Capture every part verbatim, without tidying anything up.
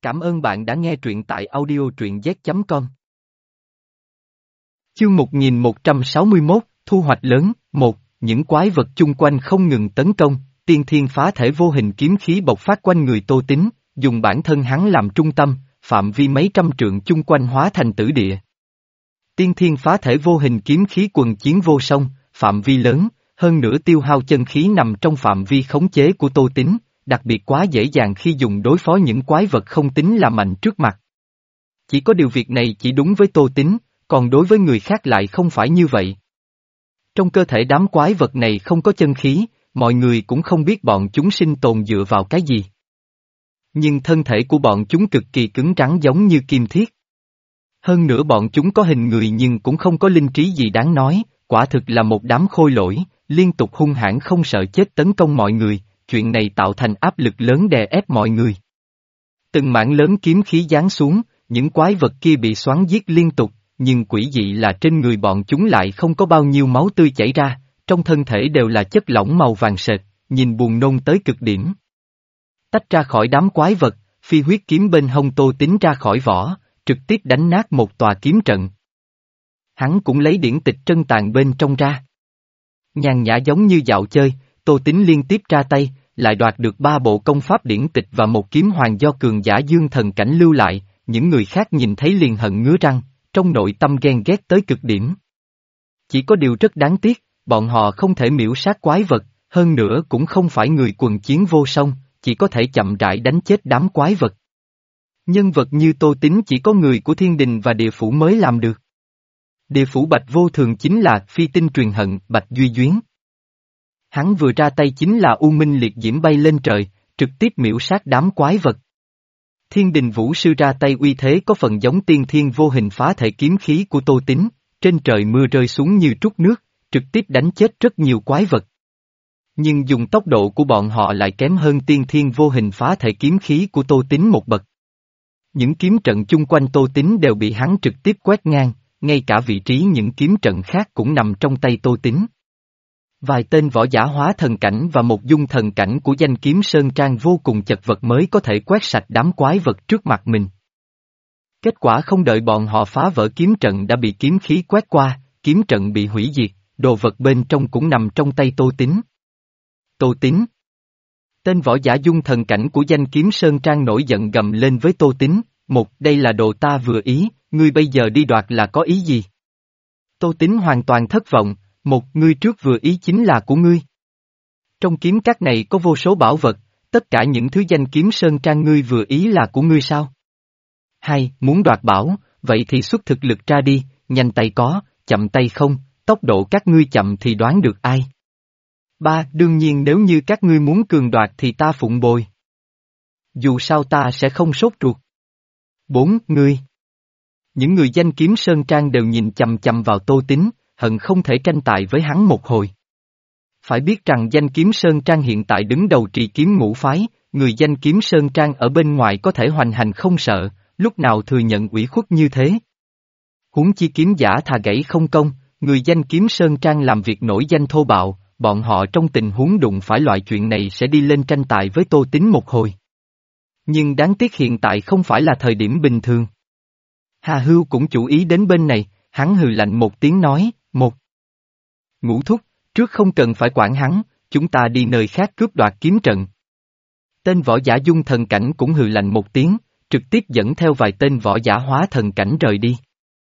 Cảm ơn bạn đã nghe truyện tại audio truyện z chấm com. Chương một nghìn một trăm sáu mươi mốt, Thu hoạch lớn, một, những quái vật chung quanh không ngừng tấn công, tiên thiên phá thể vô hình kiếm khí bộc phát quanh người Tô Tín, dùng bản thân hắn làm trung tâm, phạm vi mấy trăm trượng chung quanh hóa thành tử địa. Tiên thiên phá thể vô hình kiếm khí quần chiến vô song, phạm vi lớn, hơn nữa tiêu hao chân khí nằm trong phạm vi khống chế của Tô Tín, đặc biệt quá dễ dàng khi dùng đối phó những quái vật không tính là mạnh trước mặt. Chỉ có điều việc này chỉ đúng với Tô Tín, còn đối với người khác lại không phải như vậy. Trong cơ thể đám quái vật này không có chân khí, mọi người cũng không biết bọn chúng sinh tồn dựa vào cái gì. Nhưng thân thể của bọn chúng cực kỳ cứng rắn giống như kim thiết. Hơn nữa bọn chúng có hình người nhưng cũng không có linh trí gì đáng nói, quả thực là một đám khôi lỗi, liên tục hung hãn không sợ chết tấn công mọi người, chuyện này tạo thành áp lực lớn đè ép mọi người. Từng mảng lớn kiếm khí giáng xuống, những quái vật kia bị xoắn giết liên tục, nhưng quỷ dị là trên người bọn chúng lại không có bao nhiêu máu tươi chảy ra, trong thân thể đều là chất lỏng màu vàng sệt, nhìn buồn nôn tới cực điểm. Tách ra khỏi đám quái vật, phi huyết kiếm bên hông Tô Tín ra khỏi vỏ, trực tiếp đánh nát một tòa kiếm trận. Hắn cũng lấy điển tịch trân tàn bên trong ra. Nhàn nhã giống như dạo chơi, Tô Tín liên tiếp ra tay, lại đoạt được ba bộ công pháp điển tịch và một kiếm hoàng do cường giả dương thần cảnh lưu lại, những người khác nhìn thấy liền hận ngứa răng, trong nội tâm ghen ghét tới cực điểm. Chỉ có điều rất đáng tiếc, bọn họ không thể miễu sát quái vật, hơn nữa cũng không phải người quần chiến vô song, chỉ có thể chậm rãi đánh chết đám quái vật. Nhân vật như Tô Tín chỉ có người của thiên đình và địa phủ mới làm được. Địa phủ Bạch Vô Thường chính là phi tinh truyền hận Bạch Duy Duyến. Hắn vừa ra tay chính là U Minh liệt diễm bay lên trời, trực tiếp miễu sát đám quái vật. Thiên đình vũ sư ra tay uy thế có phần giống tiên thiên vô hình phá thể kiếm khí của Tô Tín, trên trời mưa rơi xuống như trút nước, trực tiếp đánh chết rất nhiều quái vật. Nhưng dùng tốc độ của bọn họ lại kém hơn tiên thiên vô hình phá thể kiếm khí của Tô Tín một bậc. Những kiếm trận chung quanh Tô Tín đều bị hắn trực tiếp quét ngang, ngay cả vị trí những kiếm trận khác cũng nằm trong tay Tô Tín. Vài tên võ giả hóa thần cảnh và một dung thần cảnh của danh kiếm Sơn Trang vô cùng chật vật mới có thể quét sạch đám quái vật trước mặt mình. Kết quả không đợi bọn họ phá vỡ kiếm trận đã bị kiếm khí quét qua, kiếm trận bị hủy diệt, đồ vật bên trong cũng nằm trong tay Tô Tín. Tô Tín. Tên võ giả dung thần cảnh của danh kiếm Sơn Trang nổi giận gầm lên với Tô Tín, một đây là đồ ta vừa ý, ngươi bây giờ đi đoạt là có ý gì? Tô Tín hoàn toàn thất vọng, một ngươi trước vừa ý chính là của ngươi. Trong kiếm các này có vô số bảo vật, tất cả những thứ danh kiếm Sơn Trang ngươi vừa ý là của ngươi sao? Hai, muốn đoạt bảo, vậy thì xuất thực lực ra đi, nhanh tay có, chậm tay không, tốc độ các ngươi chậm thì đoán được ai. Ba, đương nhiên nếu như các ngươi muốn cường đoạt thì ta phụng bồi. Dù sao ta sẽ không sốt ruột. Bốn, ngươi. Những người danh kiếm Sơn Trang đều nhìn chằm chằm vào Tô Tín, hận không thể tranh tài với hắn một hồi. Phải biết rằng danh kiếm Sơn Trang hiện tại đứng đầu trì kiếm ngũ phái, người danh kiếm Sơn Trang ở bên ngoài có thể hoành hành không sợ, lúc nào thừa nhận ủy khuất như thế. Huống chi kiếm giả thà gãy không công, người danh kiếm Sơn Trang làm việc nổi danh thô bạo, bọn họ trong tình huống đụng phải loại chuyện này sẽ đi lên tranh tài với Tô Tín một hồi. Nhưng đáng tiếc hiện tại không phải là thời điểm bình thường. Hà Hưu cũng chú ý đến bên này, hắn hừ lạnh một tiếng nói, một. Ngũ thúc, trước không cần phải quản hắn, chúng ta đi nơi khác cướp đoạt kiếm trận. Tên võ giả dung thần cảnh cũng hừ lạnh một tiếng, trực tiếp dẫn theo vài tên võ giả hóa thần cảnh rời đi.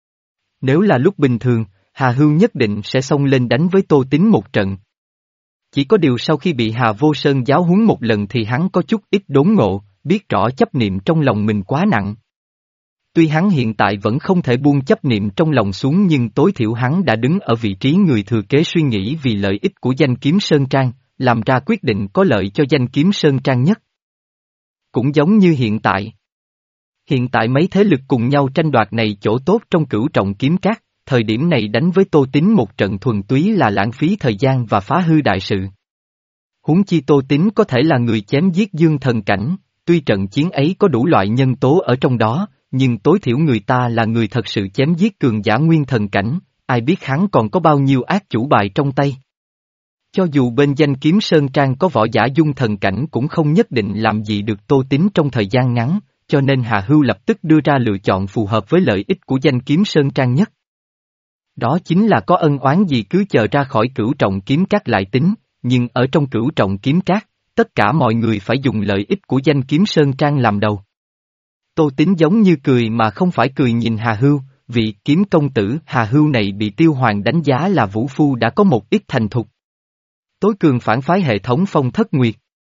Nếu là lúc bình thường, Hà Hưu nhất định sẽ xông lên đánh với Tô Tín một trận. Chỉ có điều sau khi bị Hà Vô Sơn giáo huấn một lần thì hắn có chút ít đốn ngộ, biết rõ chấp niệm trong lòng mình quá nặng. Tuy hắn hiện tại vẫn không thể buông chấp niệm trong lòng xuống nhưng tối thiểu hắn đã đứng ở vị trí người thừa kế suy nghĩ vì lợi ích của danh kiếm Sơn Trang, làm ra quyết định có lợi cho danh kiếm Sơn Trang nhất. Cũng giống như hiện tại. Hiện tại mấy thế lực cùng nhau tranh đoạt này chỗ tốt trong cửu trọng kiếm các, thời điểm này đánh với Tô Tín một trận thuần túy là lãng phí thời gian và phá hư đại sự. Huống chi Tô Tín có thể là người chém giết dương thần cảnh, tuy trận chiến ấy có đủ loại nhân tố ở trong đó, nhưng tối thiểu người ta là người thật sự chém giết cường giả nguyên thần cảnh, ai biết hắn còn có bao nhiêu ác chủ bài trong tay. Cho dù bên danh kiếm Sơn Trang có võ giả dung thần cảnh cũng không nhất định làm gì được Tô Tín trong thời gian ngắn, cho nên Hà Hưu lập tức đưa ra lựa chọn phù hợp với lợi ích của danh kiếm Sơn Trang nhất. Đó chính là có ân oán gì cứ chờ ra khỏi Cửu Trọng Kiếm Các lại tính, nhưng ở trong Cửu Trọng Kiếm Các, tất cả mọi người phải dùng lợi ích của danh kiếm Sơn Trang làm đầu. Tô Tín giống như cười mà không phải cười nhìn Hà Hưu, vị kiếm công tử Hà Hưu này bị Tiêu Hoàng đánh giá là vũ phu đã có một ít thành thục. Tối cường phản phái hệ thống Phong Thất Nguyệt.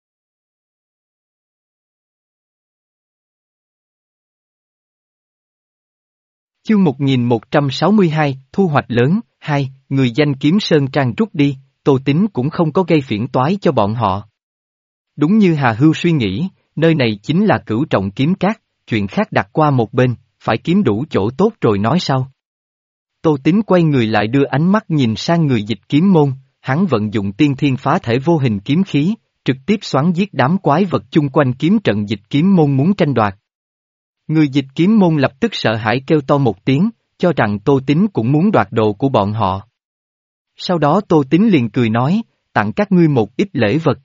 Chương một nghìn một trăm sáu mươi hai, thu hoạch lớn, hai, người danh kiếm Sơn Trang rút đi, Tô Tín cũng không có gây phiền toái cho bọn họ. Đúng như Hà Hưu suy nghĩ, nơi này chính là Cửu Trọng Kiếm Các, chuyện khác đặt qua một bên, phải kiếm đủ chỗ tốt rồi nói sau. Tô Tín quay người lại đưa ánh mắt nhìn sang người dịch kiếm môn, hắn vận dụng tiên thiên phá thể vô hình kiếm khí, trực tiếp xoắn giết đám quái vật chung quanh kiếm trận dịch kiếm môn muốn tranh đoạt. Người dịch kiếm môn lập tức sợ hãi kêu to một tiếng, cho rằng Tô Tín cũng muốn đoạt đồ của bọn họ. Sau đó Tô Tín liền cười nói, tặng các ngươi một ít lễ vật.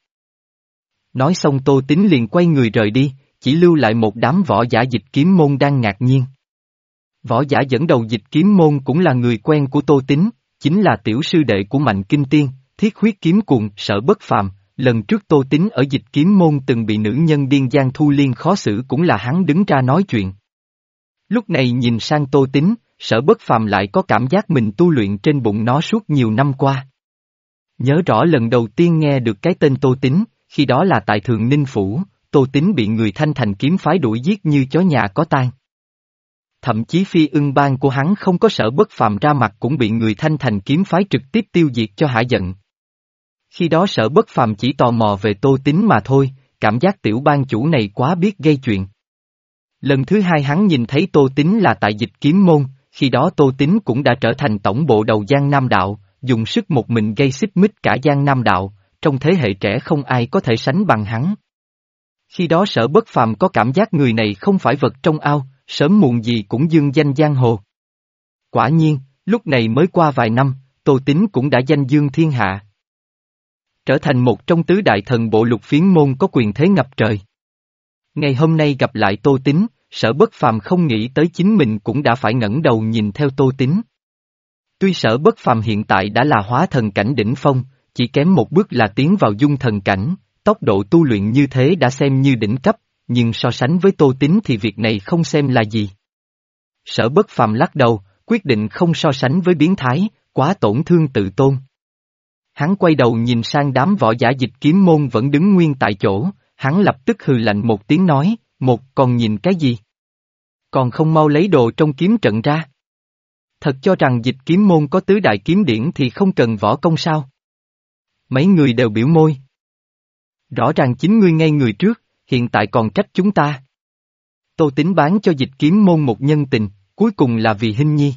Nói xong Tô Tín liền quay người rời đi, chỉ lưu lại một đám võ giả dịch kiếm môn đang ngạc nhiên. Võ giả dẫn đầu dịch kiếm môn cũng là người quen của Tô Tín, chính là tiểu sư đệ của Mạnh Kinh Tiên, Thiết Huyết Kiếm Cuồng, Sở Bất Phàm. Lần trước Tô Tín ở dịch kiếm môn từng bị nữ nhân điên Giang Thu Liên khó xử cũng là hắn đứng ra nói chuyện. Lúc này nhìn sang Tô Tín, Sở Bất Phàm lại có cảm giác mình tu luyện trên bụng nó suốt nhiều năm qua. Nhớ rõ lần đầu tiên nghe được cái tên Tô Tín, khi đó là tại Thường Ninh Phủ, Tô Tín bị người Thanh Thành kiếm phái đuổi giết như chó nhà có tang. Thậm chí phi ưng bang của hắn không có Sở Bất Phàm ra mặt cũng bị người Thanh Thành kiếm phái trực tiếp tiêu diệt cho hả giận. Khi đó Sở Bất Phàm chỉ tò mò về Tô Tín mà thôi, cảm giác tiểu bang chủ này quá biết gây chuyện. Lần thứ hai hắn nhìn thấy Tô Tín là tại dịch kiếm môn, khi đó Tô Tín cũng đã trở thành tổng bộ đầu Giang Nam Đạo, dùng sức một mình gây xích mích cả Giang Nam Đạo, trong thế hệ trẻ không ai có thể sánh bằng hắn. Khi đó Sở Bất Phàm có cảm giác người này không phải vật trong ao, sớm muộn gì cũng dương danh giang hồ. Quả nhiên, lúc này mới qua vài năm, Tô Tín cũng đã danh dương thiên hạ. Trở thành một trong tứ đại thần bộ Lục Phiến môn có quyền thế ngập trời. Ngày hôm nay gặp lại Tô Tín, Sở Bất Phàm không nghĩ tới chính mình cũng đã phải ngẩng đầu nhìn theo Tô Tín. Tuy Sở Bất Phàm hiện tại đã là hóa thần cảnh đỉnh phong, chỉ kém một bước là tiến vào dung thần cảnh, tốc độ tu luyện như thế đã xem như đỉnh cấp, nhưng so sánh với Tô Tín thì việc này không xem là gì. Sở Bất Phàm lắc đầu, quyết định không so sánh với biến thái, quá tổn thương tự tôn. Hắn quay đầu nhìn sang đám võ giả dịch kiếm môn vẫn đứng nguyên tại chỗ, hắn lập tức hừ lạnh một tiếng nói, một còn nhìn cái gì? Còn không mau lấy đồ trong kiếm trận ra. Thật cho rằng dịch kiếm môn có tứ đại kiếm điển thì không cần võ công sao? Mấy người đều biểu môi. Rõ ràng chính ngươi ngay người trước, hiện tại còn trách chúng ta. Tô Tín bán cho dịch kiếm môn một nhân tình, cuối cùng là vì Hinh Nhi.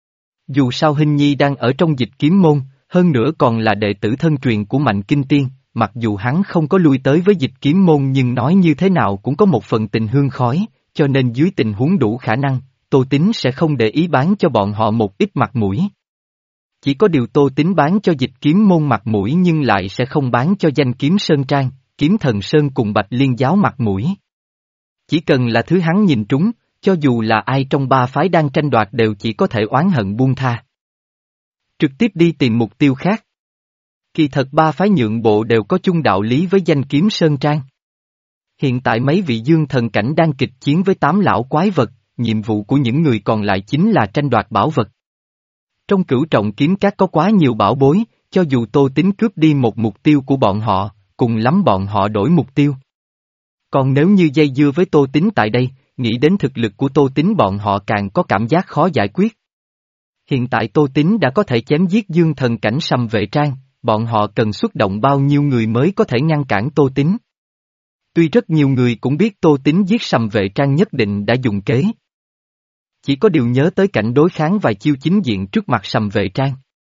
Dù sao Hinh Nhi đang ở trong dịch kiếm môn, hơn nữa còn là đệ tử thân truyền của Mạnh Kinh Tiên, mặc dù hắn không có lui tới với dịch kiếm môn nhưng nói như thế nào cũng có một phần tình hương khói, cho nên dưới tình huống đủ khả năng, Tô Tín sẽ không để ý bán cho bọn họ một ít mặt mũi. Chỉ có điều Tô Tín bán cho dịch kiếm môn mặt mũi nhưng lại sẽ không bán cho danh kiếm Sơn Trang, Kiếm Thần Sơn cùng Bạch Liên giáo mặt mũi. Chỉ cần là thứ hắn nhìn trúng, cho dù là ai trong ba phái đang tranh đoạt đều chỉ có thể oán hận buông tha. Trực tiếp đi tìm mục tiêu khác. Kỳ thật ba phái nhượng bộ đều có chung đạo lý với danh kiếm Sơn Trang. Hiện tại mấy vị dương thần cảnh đang kịch chiến với tám lão quái vật, nhiệm vụ của những người còn lại chính là tranh đoạt bảo vật. Trong Cửu Trọng Kiếm Các có quá nhiều bảo bối, cho dù Tô Tín cướp đi một mục tiêu của bọn họ, cùng lắm bọn họ đổi mục tiêu. Còn nếu như dây dưa với Tô Tín tại đây, nghĩ đến thực lực của Tô Tín bọn họ càng có cảm giác khó giải quyết. Hiện tại Tô Tín đã có thể chém giết dương thần cảnh Sầm Vệ Trang, bọn họ cần xuất động bao nhiêu người mới có thể ngăn cản Tô Tín. Tuy rất nhiều người cũng biết Tô Tín giết Sầm Vệ Trang nhất định đã dùng kế. Chỉ có điều nhớ tới cảnh đối kháng vài chiêu chính diện trước mặt Sầm Vệ Trang.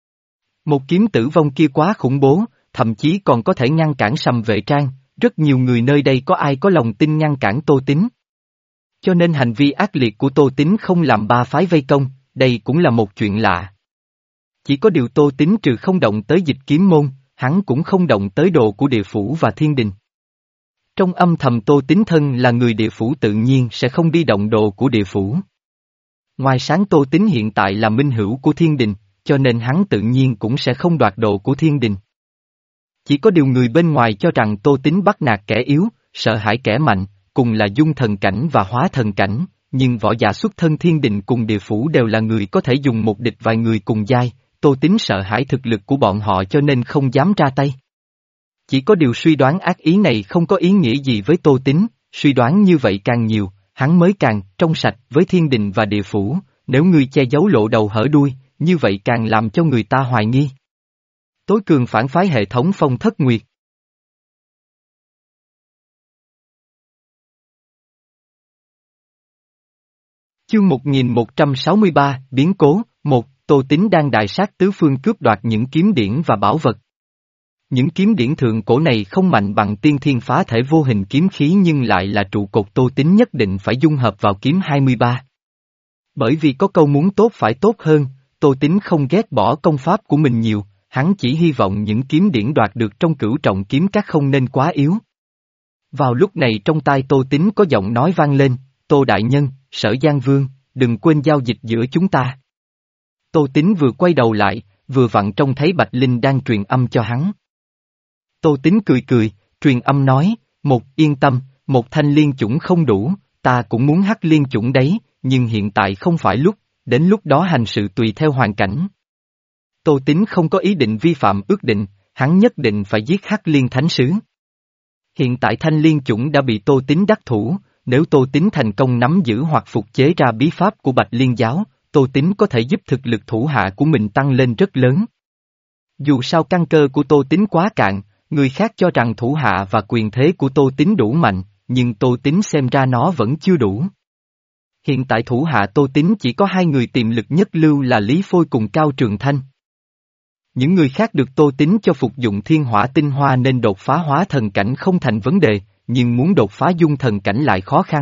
Một kiếm tử vong kia quá khủng bố, thậm chí còn có thể ngăn cản Sầm Vệ Trang, rất nhiều người nơi đây có ai có lòng tin ngăn cản Tô Tín. Cho nên hành vi ác liệt của Tô Tín không làm ba phái vây công, đây cũng là một chuyện lạ. Chỉ có điều Tô Tín trừ không động tới dịch kiếm môn, hắn cũng không động tới đồ của địa phủ và thiên đình. Trong âm thầm Tô Tín thân là người địa phủ tự nhiên sẽ không đi động đồ của địa phủ. Ngoài sáng Tô Tín hiện tại là minh hữu của thiên đình, cho nên hắn tự nhiên cũng sẽ không đoạt đồ của thiên đình. Chỉ có điều người bên ngoài cho rằng Tô Tín bắt nạt kẻ yếu, sợ hãi kẻ mạnh, cùng là dung thần cảnh và hóa thần cảnh, nhưng võ giả xuất thân thiên đình cùng địa phủ đều là người có thể dùng một địch vài người cùng giai, Tô Tín sợ hãi thực lực của bọn họ cho nên không dám ra tay. Chỉ có điều suy đoán ác ý này không có ý nghĩa gì với Tô Tín, suy đoán như vậy càng nhiều, hắn mới càng trong sạch với thiên đình và địa phủ, nếu ngươi che giấu lộ đầu hở đuôi, như vậy càng làm cho người ta hoài nghi. Tối cường phản phái hệ thống Phong Thất Nguyệt. Chương một nghìn một trăm sáu mươi ba, biến cố, một, Tô Tín đang đại sát tứ phương cướp đoạt những kiếm điển và bảo vật. Những kiếm điển thượng cổ này không mạnh bằng tiên thiên phá thể vô hình kiếm khí nhưng lại là trụ cột Tô Tín nhất định phải dung hợp vào kiếm hai mươi ba. Bởi vì có câu muốn tốt phải tốt hơn, Tô Tín không ghét bỏ công pháp của mình nhiều, hắn chỉ hy vọng những kiếm điển đoạt được trong cửu trọng kiếm các không nên quá yếu. Vào lúc này trong tai Tô Tín có giọng nói vang lên, Tô Đại Nhân, Sở Giang Vương, đừng quên giao dịch giữa chúng ta. Tô Tín vừa quay đầu lại, vừa vặn trông thấy Bạch Linh đang truyền âm cho hắn. Tô Tín cười cười, truyền âm nói, một yên tâm, một thanh liên chủng không đủ, ta cũng muốn hắc liên chủng đấy, nhưng hiện tại không phải lúc, đến lúc đó hành sự tùy theo hoàn cảnh. Tô Tín không có ý định vi phạm ước định, hắn nhất định phải giết hắc liên thánh sứ. Hiện tại thanh liên chủng đã bị Tô Tín đắc thủ, nếu Tô Tín thành công nắm giữ hoặc phục chế ra bí pháp của Bạch Liên giáo, Tô Tín có thể giúp thực lực thủ hạ của mình tăng lên rất lớn. Dù sao căn cơ của Tô Tín quá cạn, người khác cho rằng thủ hạ và quyền thế của Tô Tín đủ mạnh, nhưng Tô Tín xem ra nó vẫn chưa đủ. Hiện tại thủ hạ Tô Tín chỉ có hai người tiềm lực nhất lưu là Lý Phôi cùng Cao Trường Thanh. Những người khác được Tô Tín cho phục dụng thiên hỏa tinh hoa nên đột phá hóa thần cảnh không thành vấn đề, nhưng muốn đột phá dung thần cảnh lại khó khăn.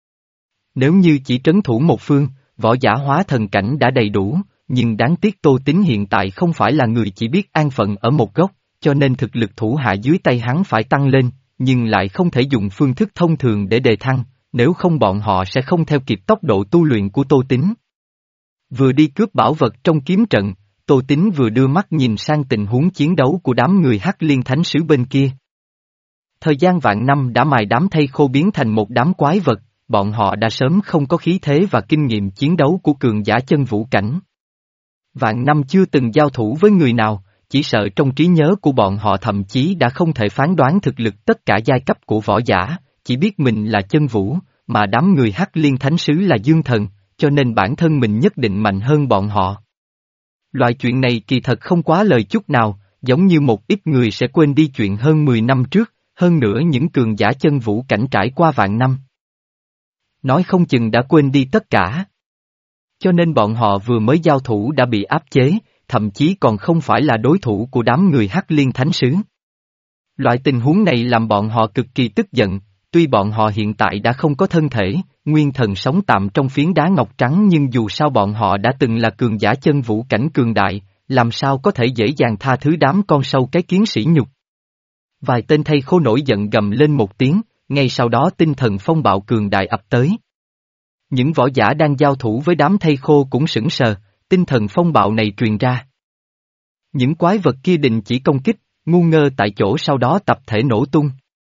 Nếu như chỉ trấn thủ một phương, võ giả hóa thần cảnh đã đầy đủ, nhưng đáng tiếc Tô Tín hiện tại không phải là người chỉ biết an phận ở một góc, cho nên thực lực thủ hạ dưới tay hắn phải tăng lên, nhưng lại không thể dùng phương thức thông thường để đề thăng, nếu không bọn họ sẽ không theo kịp tốc độ tu luyện của Tô Tín. Vừa đi cướp bảo vật trong kiếm trận, Tô Tín vừa đưa mắt nhìn sang tình huống chiến đấu của đám người Hắc Liên Thánh Sứ bên kia. Thời gian vạn năm đã mài đám thây khô biến thành một đám quái vật, bọn họ đã sớm không có khí thế và kinh nghiệm chiến đấu của cường giả chân vũ cảnh. Vạn năm chưa từng giao thủ với người nào, chỉ sợ trong trí nhớ của bọn họ thậm chí đã không thể phán đoán thực lực tất cả giai cấp của võ giả, chỉ biết mình là chân vũ, mà đám người Hắc Liên Thánh Sứ là dương thần, cho nên bản thân mình nhất định mạnh hơn bọn họ. Loại chuyện này kỳ thật không quá lời chút nào, giống như một ít người sẽ quên đi chuyện hơn mười năm trước, hơn nữa những cường giả chân vũ cảnh trải qua vạn năm. Nói không chừng đã quên đi tất cả. Cho nên bọn họ vừa mới giao thủ đã bị áp chế, thậm chí còn không phải là đối thủ của đám người Hắc Liên Thánh Sứ. Loại tình huống này làm bọn họ cực kỳ tức giận, tuy bọn họ hiện tại đã không có thân thể, nguyên thần sống tạm trong phiến đá ngọc trắng nhưng dù sao bọn họ đã từng là cường giả chân vũ cảnh cường đại, làm sao có thể dễ dàng tha thứ đám con sâu cái kiến sỉ nhục. Vài tên thây khô nổi giận gầm lên một tiếng, ngay sau đó tinh thần phong bạo cường đại ập tới. Những võ giả đang giao thủ với đám thây khô cũng sững sờ, tinh thần phong bạo này truyền ra. Những quái vật kia định chỉ công kích, ngu ngơ tại chỗ sau đó tập thể nổ tung.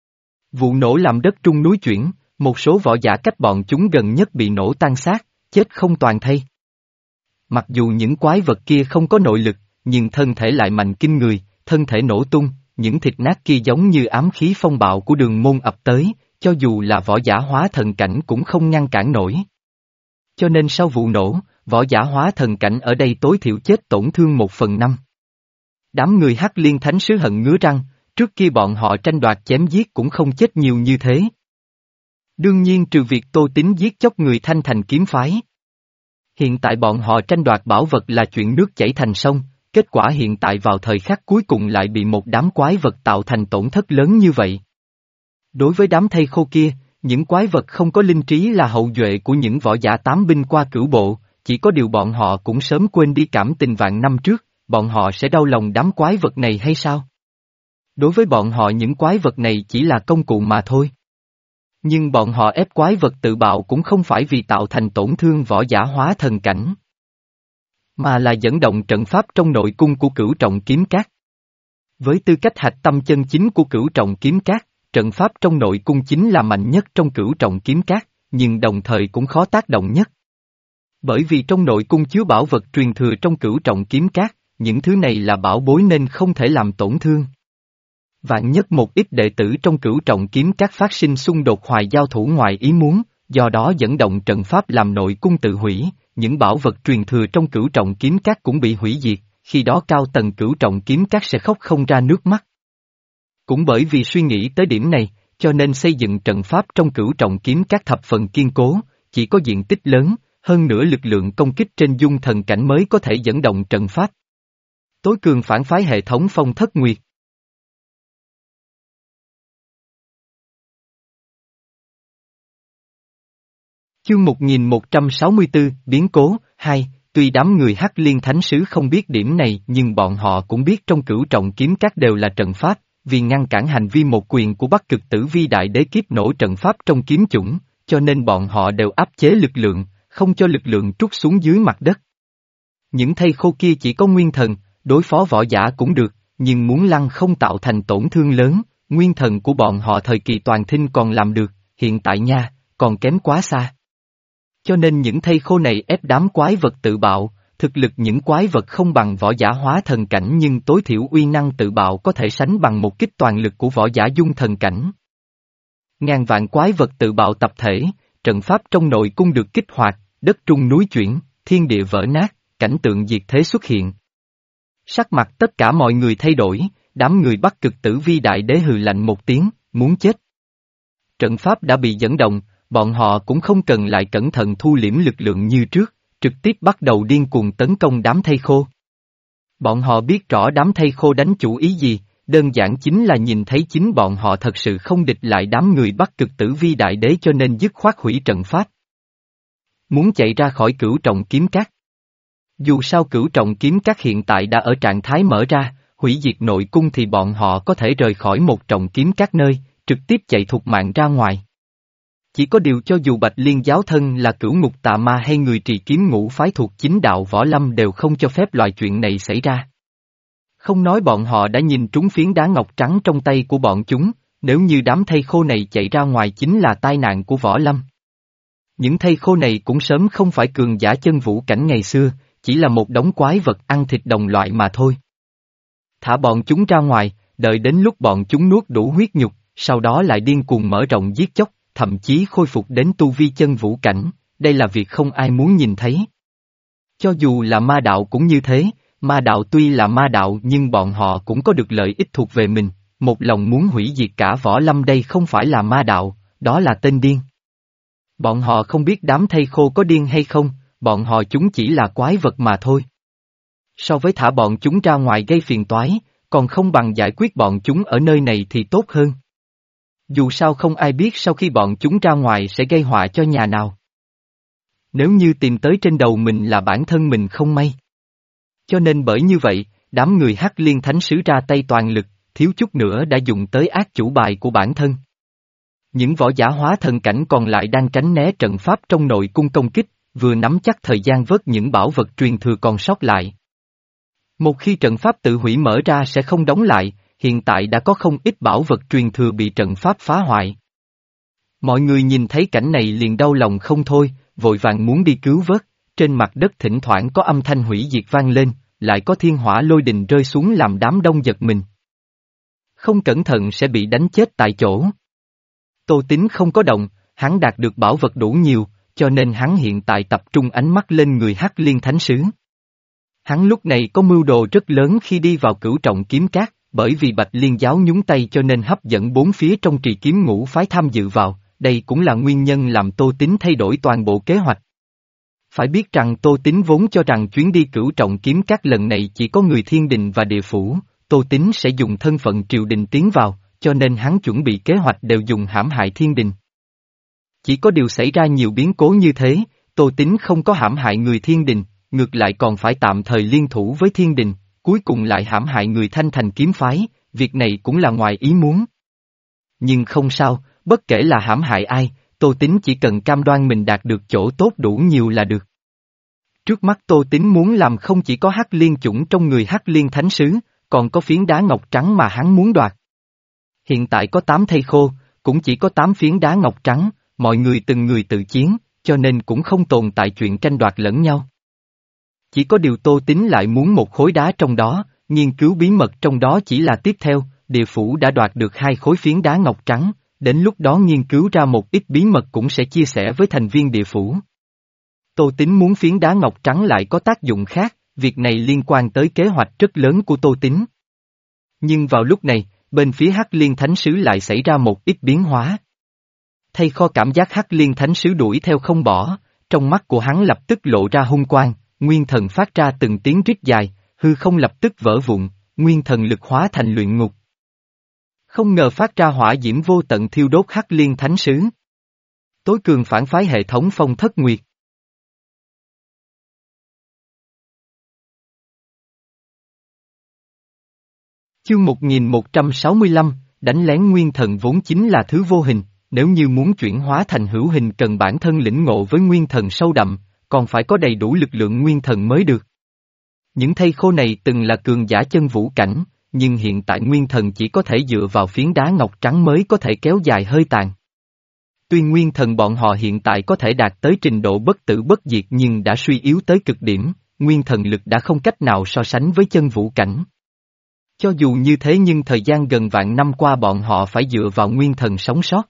Vụ nổ làm đất trung núi chuyển, một số võ giả cách bọn chúng gần nhất bị nổ tan xác, chết không toàn thây. Mặc dù những quái vật kia không có nội lực, nhưng thân thể lại mạnh kinh người, thân thể nổ tung, những thịt nát kia giống như ám khí phong bạo của đường môn ập tới, cho dù là võ giả hóa thần cảnh cũng không ngăn cản nổi. Cho nên sau vụ nổ, võ giả hóa thần cảnh ở đây tối thiểu chết tổn thương một phần năm. Đám người Hắc Liên Thánh Sứ hận ngứa răng, trước kia bọn họ tranh đoạt chém giết cũng không chết nhiều như thế. Đương nhiên trừ việc Tô Tín giết chóc người Thanh Thành kiếm phái. Hiện tại bọn họ tranh đoạt bảo vật là chuyện nước chảy thành sông, kết quả hiện tại vào thời khắc cuối cùng lại bị một đám quái vật tạo thành tổn thất lớn như vậy. Đối với đám thây khô kia, những quái vật không có linh trí là hậu duệ của những võ giả tám binh qua cửu bộ, chỉ có điều bọn họ cũng sớm quên đi cảm tình vạn năm trước, bọn họ sẽ đau lòng đám quái vật này hay sao? Đối với bọn họ những quái vật này chỉ là công cụ mà thôi. Nhưng bọn họ ép quái vật tự bạo cũng không phải vì tạo thành tổn thương võ giả hóa thần cảnh, mà là dẫn động trận pháp trong nội cung của Cửu Trọng Kiếm Các. Với tư cách hạch tâm chân chính của Cửu Trọng Kiếm Các, trận pháp trong nội cung chính là mạnh nhất trong Cửu Trọng Kiếm Các, nhưng đồng thời cũng khó tác động nhất. Bởi vì trong nội cung chứa bảo vật truyền thừa trong Cửu Trọng Kiếm Các, những thứ này là bảo bối nên không thể làm tổn thương. Vạn nhất một ít đệ tử trong Cửu Trọng Kiếm Các phát sinh xung đột hoài giao thủ ngoài ý muốn, do đó dẫn động trận pháp làm nội cung tự hủy, những bảo vật truyền thừa trong Cửu Trọng Kiếm Các cũng bị hủy diệt, khi đó cao tầng Cửu Trọng Kiếm Các sẽ khóc không ra nước mắt. Cũng bởi vì suy nghĩ tới điểm này, cho nên xây dựng trận pháp trong Cửu Trọng Kiếm Các thập phần kiên cố, chỉ có diện tích lớn, hơn nữa lực lượng công kích trên dung thần cảnh mới có thể dẫn động trận pháp. Tối cường phản phái hệ thống Phong Thất Nguyệt. Chương một nghìn một trăm sáu mươi tư, biến cố, hai, tuy đám người Hắc Liên Thánh Sứ không biết điểm này nhưng bọn họ cũng biết trong Cửu Trọng Kiếm Các đều là trận pháp, vì ngăn cản hành vi một quyền của Bắc Cực Tử Vi Đại Đế kiếp nổ trận pháp trong kiếm chủng, cho nên bọn họ đều áp chế lực lượng, không cho lực lượng trút xuống dưới mặt đất. Những thây khô kia chỉ có nguyên thần, đối phó võ giả cũng được, nhưng muốn lăng không tạo thành tổn thương lớn, nguyên thần của bọn họ thời kỳ toàn thinh còn làm được, hiện tại nha, còn kém quá xa. Cho nên những thây khô này ép đám quái vật tự bạo, thực lực những quái vật không bằng võ giả hóa thần cảnh nhưng tối thiểu uy năng tự bạo có thể sánh bằng một kích toàn lực của võ giả dung thần cảnh. Ngàn vạn quái vật tự bạo tập thể, trận pháp trong nội cung được kích hoạt, đất trung núi chuyển, thiên địa vỡ nát, cảnh tượng diệt thế xuất hiện. Sắc mặt tất cả mọi người thay đổi, đám người Bắc Cực Tử Vi Đại Đế hừ lạnh một tiếng, muốn chết. Trận pháp đã bị dẫn động, bọn họ cũng không cần lại cẩn thận thu liễm lực lượng như trước, trực tiếp bắt đầu điên cuồng tấn công đám thây khô. Bọn họ biết rõ đám thây khô đánh chủ ý gì, đơn giản chính là nhìn thấy chính bọn họ thật sự không địch lại đám người Bắc Cực Tử Vi Đại Đế cho nên dứt khoát hủy trận pháp. Muốn chạy ra khỏi Cửu Trọng Kiếm Các. Dù sao Cửu Trọng Kiếm Các hiện tại đã ở trạng thái mở ra, hủy diệt nội cung thì bọn họ có thể rời khỏi một trọng kiếm các nơi, trực tiếp chạy thục mạng ra ngoài. Chỉ có điều cho dù Bạch Liên giáo thân là Cửu Ngục Tà Ma hay người trì kiếm ngũ phái thuộc chính đạo võ lâm đều không cho phép loại chuyện này xảy ra. Không nói bọn họ đã nhìn trúng phiến đá ngọc trắng trong tay của bọn chúng, nếu như đám thây khô này chạy ra ngoài chính là tai nạn của võ lâm. Những thây khô này cũng sớm không phải cường giả chân vũ cảnh ngày xưa, chỉ là một đống quái vật ăn thịt đồng loại mà thôi. Thả bọn chúng ra ngoài, đợi đến lúc bọn chúng nuốt đủ huyết nhục, sau đó lại điên cuồng mở rộng giết chóc, thậm chí khôi phục đến tu vi chân vũ cảnh, đây là việc không ai muốn nhìn thấy. Cho dù là ma đạo cũng như thế, ma đạo tuy là ma đạo nhưng bọn họ cũng có được lợi ích thuộc về mình, một lòng muốn hủy diệt cả võ lâm đây không phải là ma đạo, đó là tên điên. Bọn họ không biết đám thây khô có điên hay không, bọn họ chúng chỉ là quái vật mà thôi. So với thả bọn chúng ra ngoài gây phiền toái, còn không bằng giải quyết bọn chúng ở nơi này thì tốt hơn. Dù sao không ai biết sau khi bọn chúng ra ngoài sẽ gây họa cho nhà nào. Nếu như tìm tới trên đầu mình là bản thân mình không may. Cho nên bởi như vậy, đám người Hắc Liên Thánh Sứ ra tay toàn lực, thiếu chút nữa đã dùng tới ác chủ bài của bản thân. Những võ giả hóa thần cảnh còn lại đang tránh né trận pháp trong nội cung công kích, vừa nắm chắc thời gian vớt những bảo vật truyền thừa còn sót lại. Một khi trận pháp tự hủy mở ra sẽ không đóng lại, hiện tại đã có không ít bảo vật truyền thừa bị trận pháp phá hoại. Mọi người nhìn thấy cảnh này liền đau lòng không thôi, vội vàng muốn đi cứu vớt, trên mặt đất thỉnh thoảng có âm thanh hủy diệt vang lên, lại có thiên hỏa lôi đình rơi xuống làm đám đông giật mình. Không cẩn thận sẽ bị đánh chết tại chỗ. Tô Tín không có động, hắn đạt được bảo vật đủ nhiều, cho nên hắn hiện tại tập trung ánh mắt lên người Hắc Liên Thánh Sứ. Hắn lúc này có mưu đồ rất lớn khi đi vào Cửu Trọng Kiếm Các, bởi vì Bạch Liên giáo nhúng tay cho nên hấp dẫn bốn phía trong trì kiếm ngũ phái tham dự vào, đây cũng là nguyên nhân làm Tô Tín thay đổi toàn bộ kế hoạch. Phải biết rằng Tô Tín vốn cho rằng chuyến đi Cửu Trọng Kiếm Các lần này chỉ có người thiên đình và địa phủ, Tô Tín sẽ dùng thân phận triều đình tiến vào, cho nên hắn chuẩn bị kế hoạch đều dùng hãm hại thiên đình. Chỉ có điều xảy ra nhiều biến cố như thế, Tô Tín không có hãm hại người thiên đình, ngược lại còn phải tạm thời liên thủ với thiên đình, cuối cùng lại hãm hại người Thanh Thành kiếm phái, việc này cũng là ngoài ý muốn. Nhưng không sao, bất kể là hãm hại ai, Tô Tín chỉ cần cam đoan mình đạt được chỗ tốt đủ nhiều là được. Trước mắt Tô Tín muốn làm không chỉ có hắc liên chủng trong người hắc liên thánh sứ, còn có phiến đá ngọc trắng mà hắn muốn đoạt. Hiện tại có tám thây khô, cũng chỉ có tám phiến đá ngọc trắng, mọi người từng người tự chiến, cho nên cũng không tồn tại chuyện tranh đoạt lẫn nhau. Chỉ có điều Tô Tín lại muốn một khối đá trong đó, nghiên cứu bí mật trong đó chỉ là tiếp theo, địa phủ đã đoạt được hai khối phiến đá ngọc trắng, đến lúc đó nghiên cứu ra một ít bí mật cũng sẽ chia sẻ với thành viên địa phủ. Tô Tín muốn phiến đá ngọc trắng lại có tác dụng khác, việc này liên quan tới kế hoạch rất lớn của Tô Tín. Nhưng vào lúc này, bên phía Hắc Liên Thánh Sứ lại xảy ra một ít biến hóa. Thay kho cảm giác Hắc Liên Thánh Sứ đuổi theo không bỏ, trong mắt của hắn lập tức lộ ra hung quang, nguyên thần phát ra từng tiếng rít dài, hư không lập tức vỡ vụn, nguyên thần lực hóa thành luyện ngục. Không ngờ phát ra hỏa diễm vô tận thiêu đốt Hắc Liên Thánh Sứ. Tối cường phản phái hệ thống Phong Thất Nguyệt. Chương một nghìn một trăm sáu mươi lăm, đánh lén nguyên thần vốn chính là thứ vô hình, nếu như muốn chuyển hóa thành hữu hình cần bản thân lĩnh ngộ với nguyên thần sâu đậm, còn phải có đầy đủ lực lượng nguyên thần mới được. Những thây khô này từng là cường giả chân vũ cảnh, nhưng hiện tại nguyên thần chỉ có thể dựa vào phiến đá ngọc trắng mới có thể kéo dài hơi tàn. Tuy nguyên thần bọn họ hiện tại có thể đạt tới trình độ bất tử bất diệt nhưng đã suy yếu tới cực điểm, nguyên thần lực đã không cách nào so sánh với chân vũ cảnh. Cho dù như thế nhưng thời gian gần vạn năm qua bọn họ phải dựa vào nguyên thần sống sót.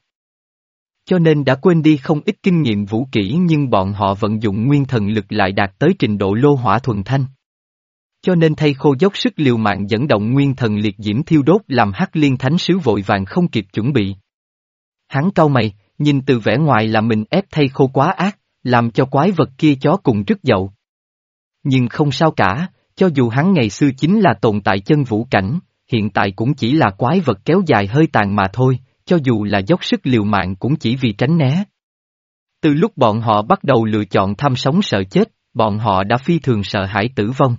Cho nên đã quên đi không ít kinh nghiệm vũ kỹ nhưng bọn họ vận dụng nguyên thần lực lại đạt tới trình độ lô hỏa thuần thanh. Cho nên thây khô dốc sức liều mạng dẫn động nguyên thần liệt diễm thiêu đốt làm Hắc Liên Thánh Sứ vội vàng không kịp chuẩn bị. Hắn cau mày, nhìn từ vẻ ngoài là mình ép thây khô quá ác, làm cho quái vật kia chó cùng rứt dậu. Nhưng không sao cả, cho dù hắn ngày xưa chính là tồn tại chân vũ cảnh, hiện tại cũng chỉ là quái vật kéo dài hơi tàn mà thôi, cho dù là dốc sức liều mạng cũng chỉ vì tránh né. Từ lúc bọn họ bắt đầu lựa chọn tham sống sợ chết, bọn họ đã phi thường sợ hãi tử vong.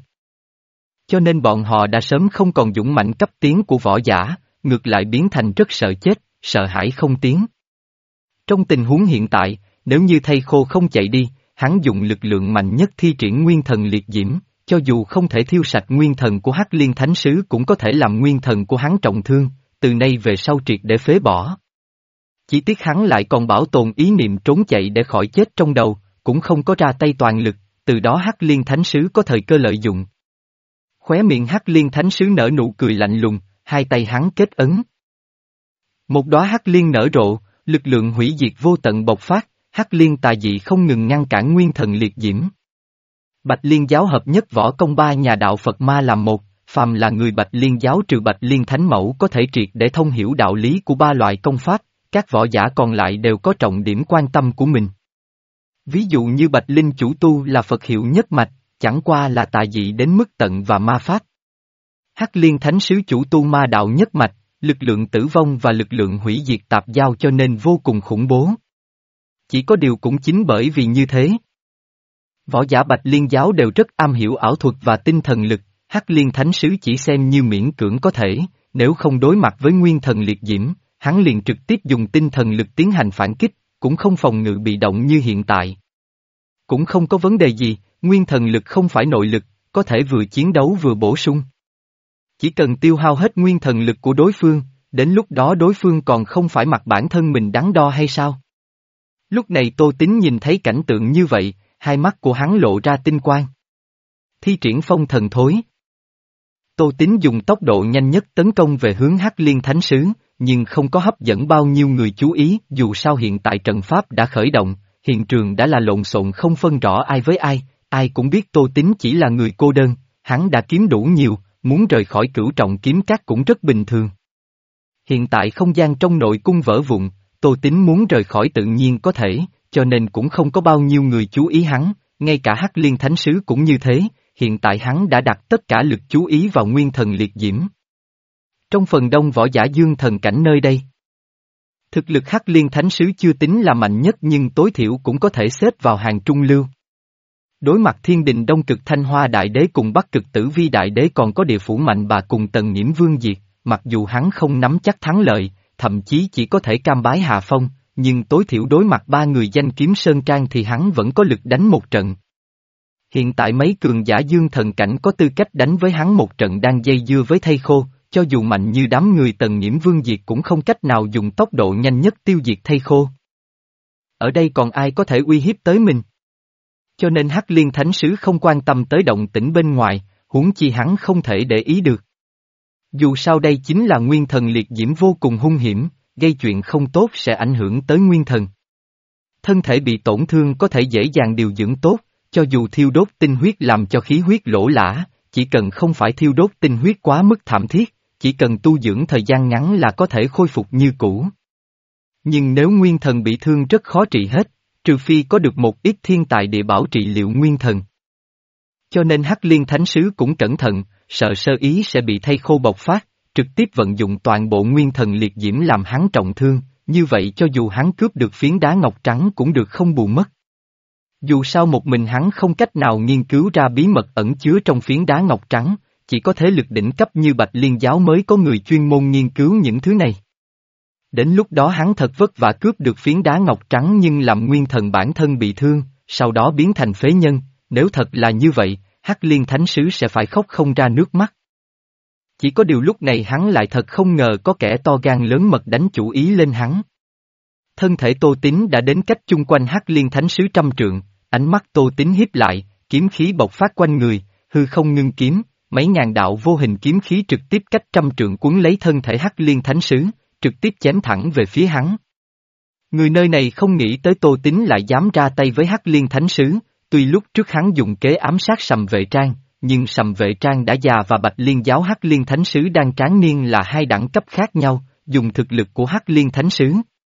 Cho nên bọn họ đã sớm không còn dũng mãnh cấp tiến của võ giả, ngược lại biến thành rất sợ chết, sợ hãi không tiến. Trong tình huống hiện tại, nếu như thây khô không chạy đi, hắn dùng lực lượng mạnh nhất thi triển nguyên thần liệt diễm, cho dù không thể thiêu sạch nguyên thần của Hắc Liên Thánh Sứ cũng có thể làm nguyên thần của hắn trọng thương, từ nay về sau triệt để phế bỏ. Chỉ tiếc hắn lại còn bảo tồn ý niệm trốn chạy để khỏi chết trong đầu, cũng không có ra tay toàn lực, từ đó Hắc Liên Thánh Sứ có thời cơ lợi dụng. Khóe miệng Hắc Liên Thánh Sứ nở nụ cười lạnh lùng, hai tay hắn kết ấn. Một đóa Hắc Liên nở rộ, lực lượng hủy diệt vô tận bộc phát, Hắc Liên tà dị không ngừng ngăn cản nguyên thần liệt diễm. Bạch Liên giáo hợp nhất võ công ba nhà đạo Phật ma làm một, phàm là người Bạch Liên giáo trừ Bạch Liên Thánh Mẫu có thể triệt để thông hiểu đạo lý của ba loại công pháp, các võ giả còn lại đều có trọng điểm quan tâm của mình. Ví dụ như Bạch Linh chủ tu là Phật hiệu nhất mạch, chẳng qua là tà dị đến mức tận và ma pháp. Hắc Liên Thánh Sứ chủ tu ma đạo nhất mạch, lực lượng tử vong và lực lượng hủy diệt tạp giao cho nên vô cùng khủng bố. Chỉ có điều cũng chính bởi vì như thế. Võ giả Bạch Liên giáo đều rất am hiểu ảo thuật và tinh thần lực, Hắc Liên Thánh Sứ chỉ xem như miễn cưỡng có thể, nếu không đối mặt với nguyên thần liệt diễm, hắn liền trực tiếp dùng tinh thần lực tiến hành phản kích, cũng không phòng ngự bị động như hiện tại. Cũng không có vấn đề gì, nguyên thần lực không phải nội lực, có thể vừa chiến đấu vừa bổ sung. Chỉ cần tiêu hao hết nguyên thần lực của đối phương, đến lúc đó đối phương còn không phải mặc bản thân mình đắn đo hay sao? Lúc này Tô Tín nhìn thấy cảnh tượng như vậy, hai mắt của hắn lộ ra tinh quang. Thi triển phong thần thối. Tô Tín dùng tốc độ nhanh nhất tấn công về hướng Hắc Liên Thánh Sứ, nhưng không có hấp dẫn bao nhiêu người chú ý, dù sao hiện tại trận pháp đã khởi động, hiện trường đã là lộn xộn không phân rõ ai với ai, ai cũng biết Tô Tín chỉ là người cô đơn, hắn đã kiếm đủ nhiều, muốn rời khỏi Cửu Trọng Kiếm Các cũng rất bình thường. Hiện tại không gian trong nội cung vỡ vụn, Tô Tín muốn rời khỏi tự nhiên có thể, cho nên cũng không có bao nhiêu người chú ý hắn, ngay cả Hắc Liên Thánh Sứ cũng như thế, hiện tại hắn đã đặt tất cả lực chú ý vào nguyên thần liệt diễm. Trong phần đông võ giả dương thần cảnh nơi đây, thực lực Hắc Liên Thánh Sứ chưa tính là mạnh nhất nhưng tối thiểu cũng có thể xếp vào hàng trung lưu. Đối mặt Thiên Đình Đông Cực Thanh Hoa Đại Đế cùng Bắc Cực Tử Vi Đại Đế còn có địa phủ Mạnh Bà cùng Tần Nhiễm Vương Diệt, mặc dù hắn không nắm chắc thắng lợi, thậm chí chỉ có thể cam bái hạ phong, nhưng tối thiểu đối mặt ba người danh kiếm Sơn Trang thì hắn vẫn có lực đánh một trận. Hiện tại mấy cường giả dương thần cảnh có tư cách đánh với hắn một trận đang dây dưa với thây khô, cho dù mạnh như đám người Tần Nghiễm Vương diệt cũng không cách nào dùng tốc độ nhanh nhất tiêu diệt thây khô. Ở đây còn ai có thể uy hiếp tới mình? Cho nên Hắc Liên Thánh Sứ không quan tâm tới động tĩnh bên ngoài, huống chi hắn không thể để ý được. Dù sao đây chính là nguyên thần liệt diễm vô cùng hung hiểm, gây chuyện không tốt sẽ ảnh hưởng tới nguyên thần. Thân thể bị tổn thương có thể dễ dàng điều dưỡng tốt, cho dù thiêu đốt tinh huyết làm cho khí huyết lỗ lã, chỉ cần không phải thiêu đốt tinh huyết quá mức thảm thiết, chỉ cần tu dưỡng thời gian ngắn là có thể khôi phục như cũ. Nhưng nếu nguyên thần bị thương rất khó trị hết, trừ phi có được một ít thiên tài địa bảo trị liệu nguyên thần. Cho nên Hắc Liên Thánh Sứ cũng cẩn thận, sợ sơ ý sẽ bị thây khô bộc phát, trực tiếp vận dụng toàn bộ nguyên thần liệt diễm làm hắn trọng thương, như vậy cho dù hắn cướp được phiến đá ngọc trắng cũng được không bù mất. Dù sao một mình hắn không cách nào nghiên cứu ra bí mật ẩn chứa trong phiến đá ngọc trắng, chỉ có thế lực đỉnh cấp như Bạch Liên Giáo mới có người chuyên môn nghiên cứu những thứ này. Đến lúc đó hắn thật vất vả cướp được phiến đá ngọc trắng nhưng làm nguyên thần bản thân bị thương, sau đó biến thành phế nhân, nếu thật là như vậy, Hắc Liên Thánh Sứ sẽ phải khóc không ra nước mắt. Chỉ có điều lúc này hắn lại thật không ngờ có kẻ to gan lớn mật đánh chủ ý lên hắn. Thân thể Tô Tín đã đến cách chung quanh Hắc Liên Thánh Sứ trăm trượng, ánh mắt Tô Tín hiếp lại, kiếm khí bộc phát quanh người, hư không ngưng kiếm, mấy ngàn đạo vô hình kiếm khí trực tiếp cách trăm trượng cuốn lấy thân thể Hắc Liên Thánh Sứ, trực tiếp chém thẳng về phía hắn. Người nơi này không nghĩ tới Tô Tín lại dám ra tay với Hắc Liên Thánh Sứ, tuy lúc trước hắn dùng kế ám sát Sầm Vệ Trang, nhưng Sầm Vệ Trang đã già và Bạch Liên Giáo Hắc Liên Thánh Sứ đang tráng niên là hai đẳng cấp khác nhau, dùng thực lực của Hắc Liên Thánh Sứ.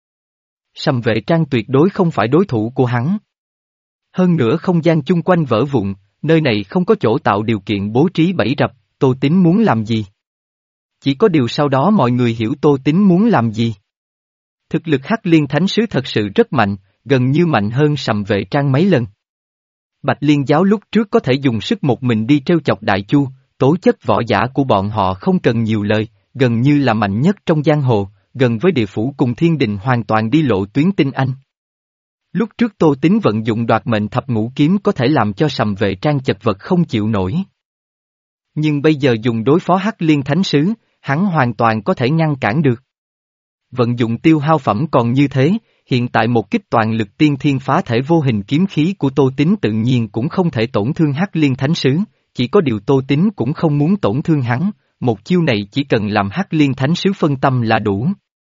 Sầm Vệ Trang tuyệt đối không phải đối thủ của hắn. Hơn nữa không gian chung quanh vỡ vụn, nơi này không có chỗ tạo điều kiện bố trí bẫy rập, Tô Tín muốn làm gì? Chỉ có điều sau đó mọi người hiểu Tô Tín muốn làm gì. Thực lực Hắc Liên Thánh Sứ thật sự rất mạnh, gần như mạnh hơn Sầm Vệ Trang mấy lần. Bạch Liên Giáo lúc trước có thể dùng sức một mình đi trêu chọc Đại Chu, tố chất võ giả của bọn họ không cần nhiều lời, gần như là mạnh nhất trong giang hồ, gần với địa phủ cùng thiên đình hoàn toàn đi lộ tuyến tinh anh. Lúc trước Tô Tín vận dụng đoạt mệnh thập ngũ kiếm có thể làm cho Sầm Vệ Trang chật vật không chịu nổi. Nhưng bây giờ dùng đối phó Hắc Liên Thánh Sứ, hắn hoàn toàn có thể ngăn cản được. Vận dụng tiêu hao phẩm còn như thế, hiện tại một kích toàn lực tiên thiên phá thể vô hình kiếm khí của Tô Tín tự nhiên cũng không thể tổn thương Hắc Liên Thánh Sứ, chỉ có điều Tô Tín cũng không muốn tổn thương hắn, một chiêu này chỉ cần làm Hắc Liên Thánh Sứ phân tâm là đủ.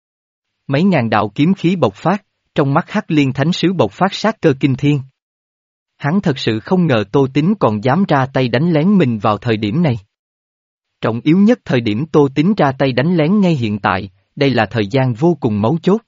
Mấy ngàn đạo kiếm khí bộc phát, trong mắt Hắc Liên Thánh Sứ bộc phát sát cơ kinh thiên. Hắn thật sự không ngờ Tô Tín còn dám ra tay đánh lén mình vào thời điểm này. Trọng yếu nhất thời điểm Tô Tín ra tay đánh lén ngay hiện tại, đây là thời gian vô cùng mấu chốt.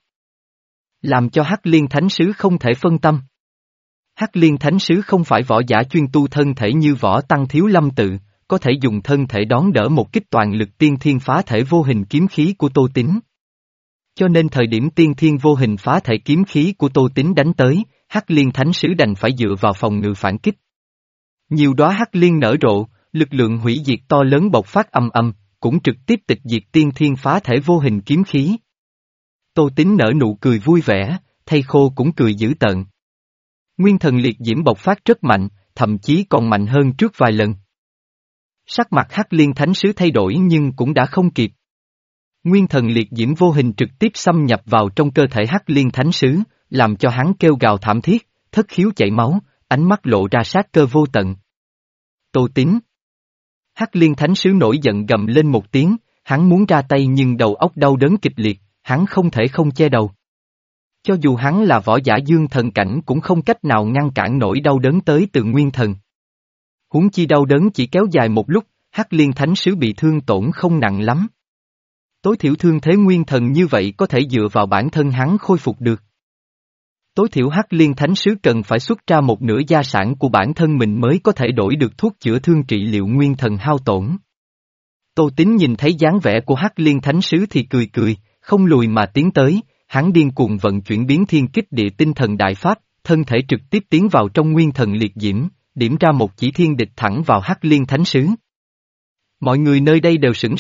Làm cho Hắc Liên Thánh Sứ không thể phân tâm. Hắc Liên Thánh Sứ không phải võ giả chuyên tu thân thể như võ tăng Thiếu Lâm Tự, có thể dùng thân thể đón đỡ một kích toàn lực tiên thiên phá thể vô hình kiếm khí của Tô Tín. Cho nên thời điểm tiên thiên vô hình phá thể kiếm khí của Tô Tín đánh tới, Hắc Liên Thánh Sứ đành phải dựa vào phòng ngự phản kích. Nhiều đóa Hắc Liên nở rộ, lực lượng hủy diệt to lớn bộc phát âm âm, cũng trực tiếp tịch diệt tiên thiên phá thể vô hình kiếm khí. Tô Tín nở nụ cười vui vẻ, thây khô cũng cười dữ tợn. Nguyên thần liệt diễm bộc phát rất mạnh, thậm chí còn mạnh hơn trước vài lần. Sắc mặt Hắc Liên Thánh Sứ thay đổi nhưng cũng đã không kịp. Nguyên thần liệt diễm vô hình trực tiếp xâm nhập vào trong cơ thể Hắc Liên Thánh Sứ, làm cho hắn kêu gào thảm thiết, thất khiếu chảy máu, ánh mắt lộ ra sát cơ vô tận. Tô Tín. Hắc Liên Thánh Sứ nổi giận gầm lên một tiếng, hắn muốn ra tay nhưng đầu óc đau đớn kịch liệt, hắn không thể không che đầu. Cho dù hắn là võ giả dương thần cảnh cũng không cách nào ngăn cản nổi đau đớn tới từ nguyên thần. Huống chi đau đớn chỉ kéo dài một lúc, Hắc Liên Thánh Sứ bị thương tổn không nặng lắm. Tối thiểu thương thế nguyên thần như vậy có thể dựa vào bản thân hắn khôi phục được. Tối thiểu Hắc Liên Thánh Sứ cần phải xuất ra một nửa gia sản của bản thân mình mới có thể đổi được thuốc chữa thương trị liệu nguyên thần hao tổn. Tô Tín nhìn thấy dáng vẻ của Hắc Liên Thánh Sứ thì cười cười, không lùi mà tiến tới, hắn điên cuồng vận chuyển biến thiên kích địa tinh thần đại pháp, thân thể trực tiếp tiến vào trong nguyên thần liệt diễm, điểm ra một chỉ thiên địch thẳng vào Hắc Liên Thánh Sứ. Mọi người nơi đây đều sững sờ,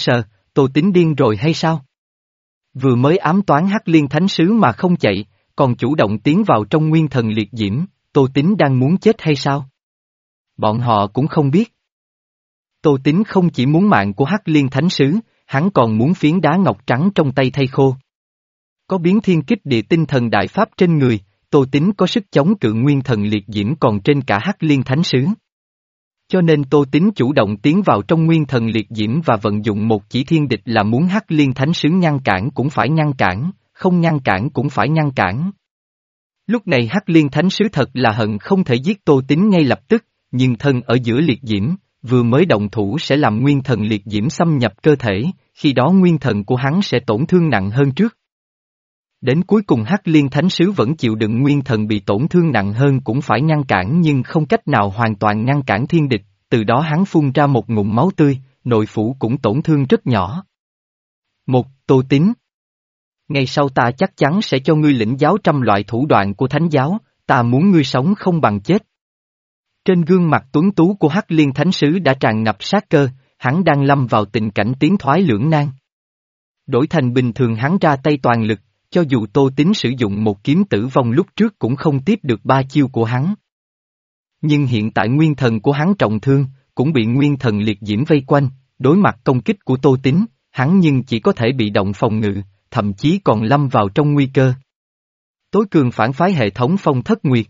Tô Tín điên rồi hay sao? Vừa mới ám toán Hắc Liên Thánh Sứ mà không chạy, còn chủ động tiến vào trong nguyên thần liệt diễm, Tô Tín đang muốn chết hay sao? Bọn họ cũng không biết. Tô Tín không chỉ muốn mạng của Hắc Liên Thánh Sứ, hắn còn muốn phiến đá ngọc trắng trong tay thay khô. Có biến thiên kích địa tinh thần đại pháp trên người, Tô Tín có sức chống cự nguyên thần liệt diễm còn trên cả Hắc Liên Thánh Sứ. Cho nên Tô Tín chủ động tiến vào trong nguyên thần liệt diễm và vận dụng một chỉ thiên địch là muốn Hắc Liên Thánh Sứ ngăn cản cũng phải ngăn cản, không ngăn cản cũng phải ngăn cản. Lúc này Hắc Liên Thánh Sứ thật là hận không thể giết Tô Tín ngay lập tức, nhưng thân ở giữa liệt diễm, vừa mới động thủ sẽ làm nguyên thần liệt diễm xâm nhập cơ thể, khi đó nguyên thần của hắn sẽ tổn thương nặng hơn trước. Đến cuối cùng Hắc Liên Thánh Sứ vẫn chịu đựng nguyên thần bị tổn thương nặng hơn cũng phải ngăn cản nhưng không cách nào hoàn toàn ngăn cản thiên địch, từ đó hắn phun ra một ngụm máu tươi, nội phủ cũng tổn thương rất nhỏ. Một, Tô Tín. Ngày sau ta chắc chắn sẽ cho ngươi lĩnh giáo trăm loại thủ đoạn của thánh giáo, ta muốn ngươi sống không bằng chết. Trên gương mặt tuấn tú của Hắc Liên Thánh Sứ đã tràn ngập sát cơ, hắn đang lâm vào tình cảnh tiến thoái lưỡng nan. Đổi thành bình thường hắn ra tay toàn lực, cho dù Tô Tín sử dụng một kiếm tử vong lúc trước cũng không tiếp được ba chiêu của hắn. Nhưng hiện tại nguyên thần của hắn trọng thương, cũng bị nguyên thần liệt diễm vây quanh, đối mặt công kích của Tô Tín, hắn nhưng chỉ có thể bị động phòng ngự, thậm chí còn lâm vào trong nguy cơ. Tối cường phản phái hệ thống Phong Thất Nguyệt.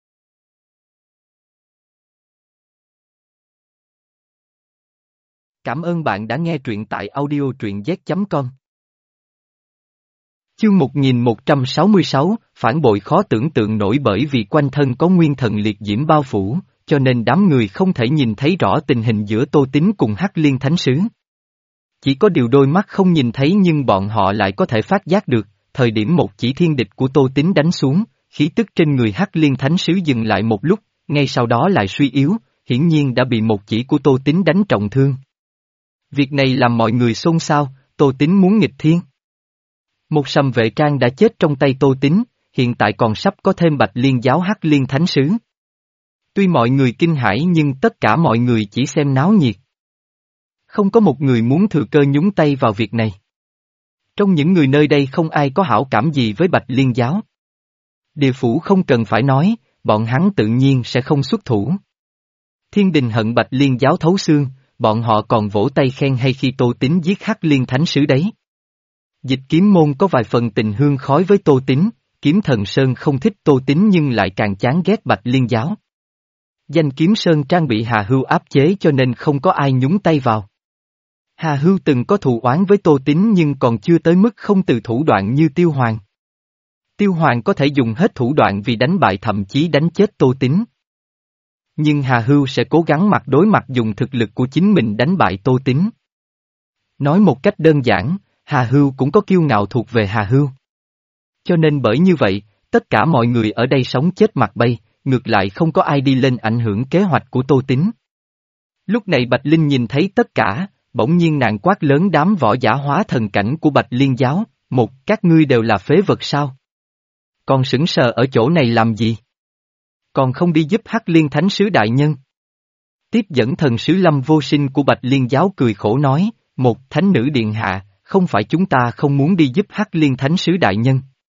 Cảm ơn bạn đã nghe truyện tại audio truyện z chấm com. Chương một nghìn một trăm sáu mươi sáu, phản bội khó tưởng tượng nổi bởi vì quanh thân có nguyên thần liệt diễm bao phủ, cho nên đám người không thể nhìn thấy rõ tình hình giữa Tô Tín cùng Hắc Liên Thánh Sứ. Chỉ có điều đôi mắt không nhìn thấy nhưng bọn họ lại có thể phát giác được, thời điểm một chỉ thiên địch của Tô Tín đánh xuống, khí tức trên người Hắc Liên Thánh Sứ dừng lại một lúc, ngay sau đó lại suy yếu, hiển nhiên đã bị một chỉ của Tô Tín đánh trọng thương. Việc này làm mọi người xôn xao, Tô Tín muốn nghịch thiên. Một sầm vệ trang đã chết trong tay Tô Tín, hiện tại còn sắp có thêm Bạch Liên giáo Hắc Liên Thánh Sứ. Tuy mọi người kinh hãi nhưng tất cả mọi người chỉ xem náo nhiệt. Không có một người muốn thừa cơ nhúng tay vào việc này. Trong những người nơi đây không ai có hảo cảm gì với Bạch Liên giáo. Địa phủ không cần phải nói, bọn hắn tự nhiên sẽ không xuất thủ. Thiên đình hận Bạch Liên giáo thấu xương, bọn họ còn vỗ tay khen hay khi Tô Tín giết Hắc Liên Thánh Sứ đấy. Dịch Kiếm môn có vài phần tình hương khói với Tô Tín, Kiếm Thần Sơn không thích Tô Tín nhưng lại càng chán ghét Bạch Liên giáo. Danh Kiếm Sơn trang bị Hà Hưu áp chế cho nên không có ai nhúng tay vào. Hà Hưu từng có thù oán với Tô Tín nhưng còn chưa tới mức không từ thủ đoạn như Tiêu Hoàng. Tiêu Hoàng có thể dùng hết thủ đoạn vì đánh bại thậm chí đánh chết Tô Tín. Nhưng Hà Hưu sẽ cố gắng mặt đối mặt dùng thực lực của chính mình đánh bại Tô Tín. Nói một cách đơn giản, Hà Hưu cũng có kiêu ngạo thuộc về Hà Hưu. Cho nên bởi như vậy, tất cả mọi người ở đây sống chết mặt bay, ngược lại không có ai đi lên ảnh hưởng kế hoạch của Tô Tín. Lúc này Bạch Linh nhìn thấy tất cả, bỗng nhiên nàng quát lớn đám võ giả hóa thần cảnh của Bạch Liên giáo, một, các ngươi đều là phế vật sao? Còn sững sờ ở chỗ này làm gì? Còn không đi giúp Hắc Liên Thánh Sứ đại nhân? Tiếp dẫn thần sứ Lâm Vô Sinh của Bạch Liên giáo cười khổ nói, một, thánh nữ điện hạ, không phải chúng ta không muốn đi giúp Hắc Liên Thánh Sứ đại nhân.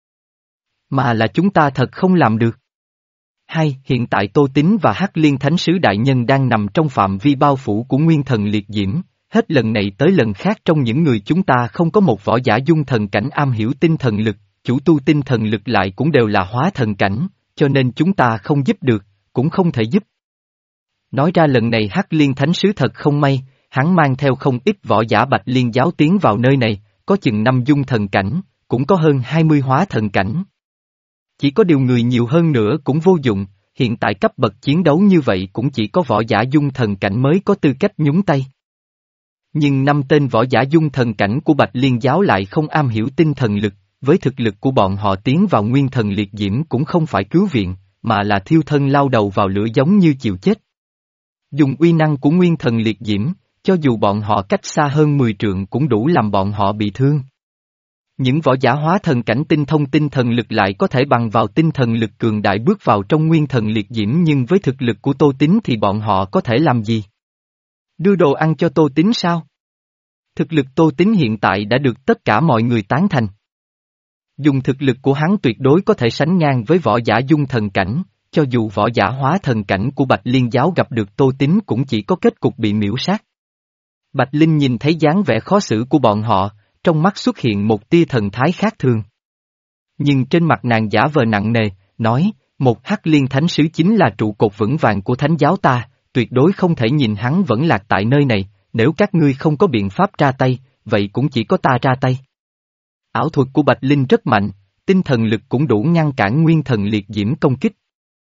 Mà là chúng ta thật không làm được. Hai, hiện tại Tô Tín và Hắc Liên Thánh Sứ đại nhân đang nằm trong phạm vi bao phủ của nguyên thần liệt diễm, hết lần này tới lần khác trong những người chúng ta không có một võ giả dung thần cảnh am hiểu tinh thần lực, chủ tu tinh thần lực lại cũng đều là hóa thần cảnh, cho nên chúng ta không giúp được, cũng không thể giúp. Nói ra lần này Hắc Liên Thánh Sứ thật không may, hắn mang theo không ít võ giả Bạch Liên giáo tiến vào nơi này, có chừng năm dung thần cảnh, cũng có hơn hai mươi hóa thần cảnh. Chỉ có điều người nhiều hơn nữa cũng vô dụng, hiện tại cấp bậc chiến đấu như vậy cũng chỉ có võ giả dung thần cảnh mới có tư cách nhúng tay. Nhưng năm tên võ giả dung thần cảnh của Bạch Liên giáo lại không am hiểu tinh thần lực, với thực lực của bọn họ tiến vào nguyên thần liệt diễm cũng không phải cứu viện, mà là thiêu thân lao đầu vào lửa giống như chịu chết. Dùng uy năng của nguyên thần liệt diễm, cho dù bọn họ cách xa hơn mười trượng cũng đủ làm bọn họ bị thương. Những võ giả hóa thần cảnh tinh thông tinh thần lực lại có thể bằng vào tinh thần lực cường đại bước vào trong nguyên thần liệt diễm nhưng với thực lực của Tô Tín thì bọn họ có thể làm gì? Đưa đồ ăn cho Tô Tín sao? Thực lực Tô Tín hiện tại đã được tất cả mọi người tán thành. Dùng thực lực của hắn tuyệt đối có thể sánh ngang với võ giả dung thần cảnh, cho dù võ giả hóa thần cảnh của Bạch Liên giáo gặp được Tô Tín cũng chỉ có kết cục bị miễu sát. Bạch Linh nhìn thấy dáng vẻ khó xử của bọn họ, trong mắt xuất hiện một tia thần thái khác thường. Nhưng trên mặt nàng giả vờ nặng nề, nói, một Hắc Liên Thánh Sứ chính là trụ cột vững vàng của thánh giáo ta, tuyệt đối không thể nhìn hắn vẫn lạc tại nơi này, nếu các ngươi không có biện pháp ra tay, vậy cũng chỉ có ta ra tay. Ảo thuật của Bạch Linh rất mạnh, tinh thần lực cũng đủ ngăn cản nguyên thần liệt diễm công kích.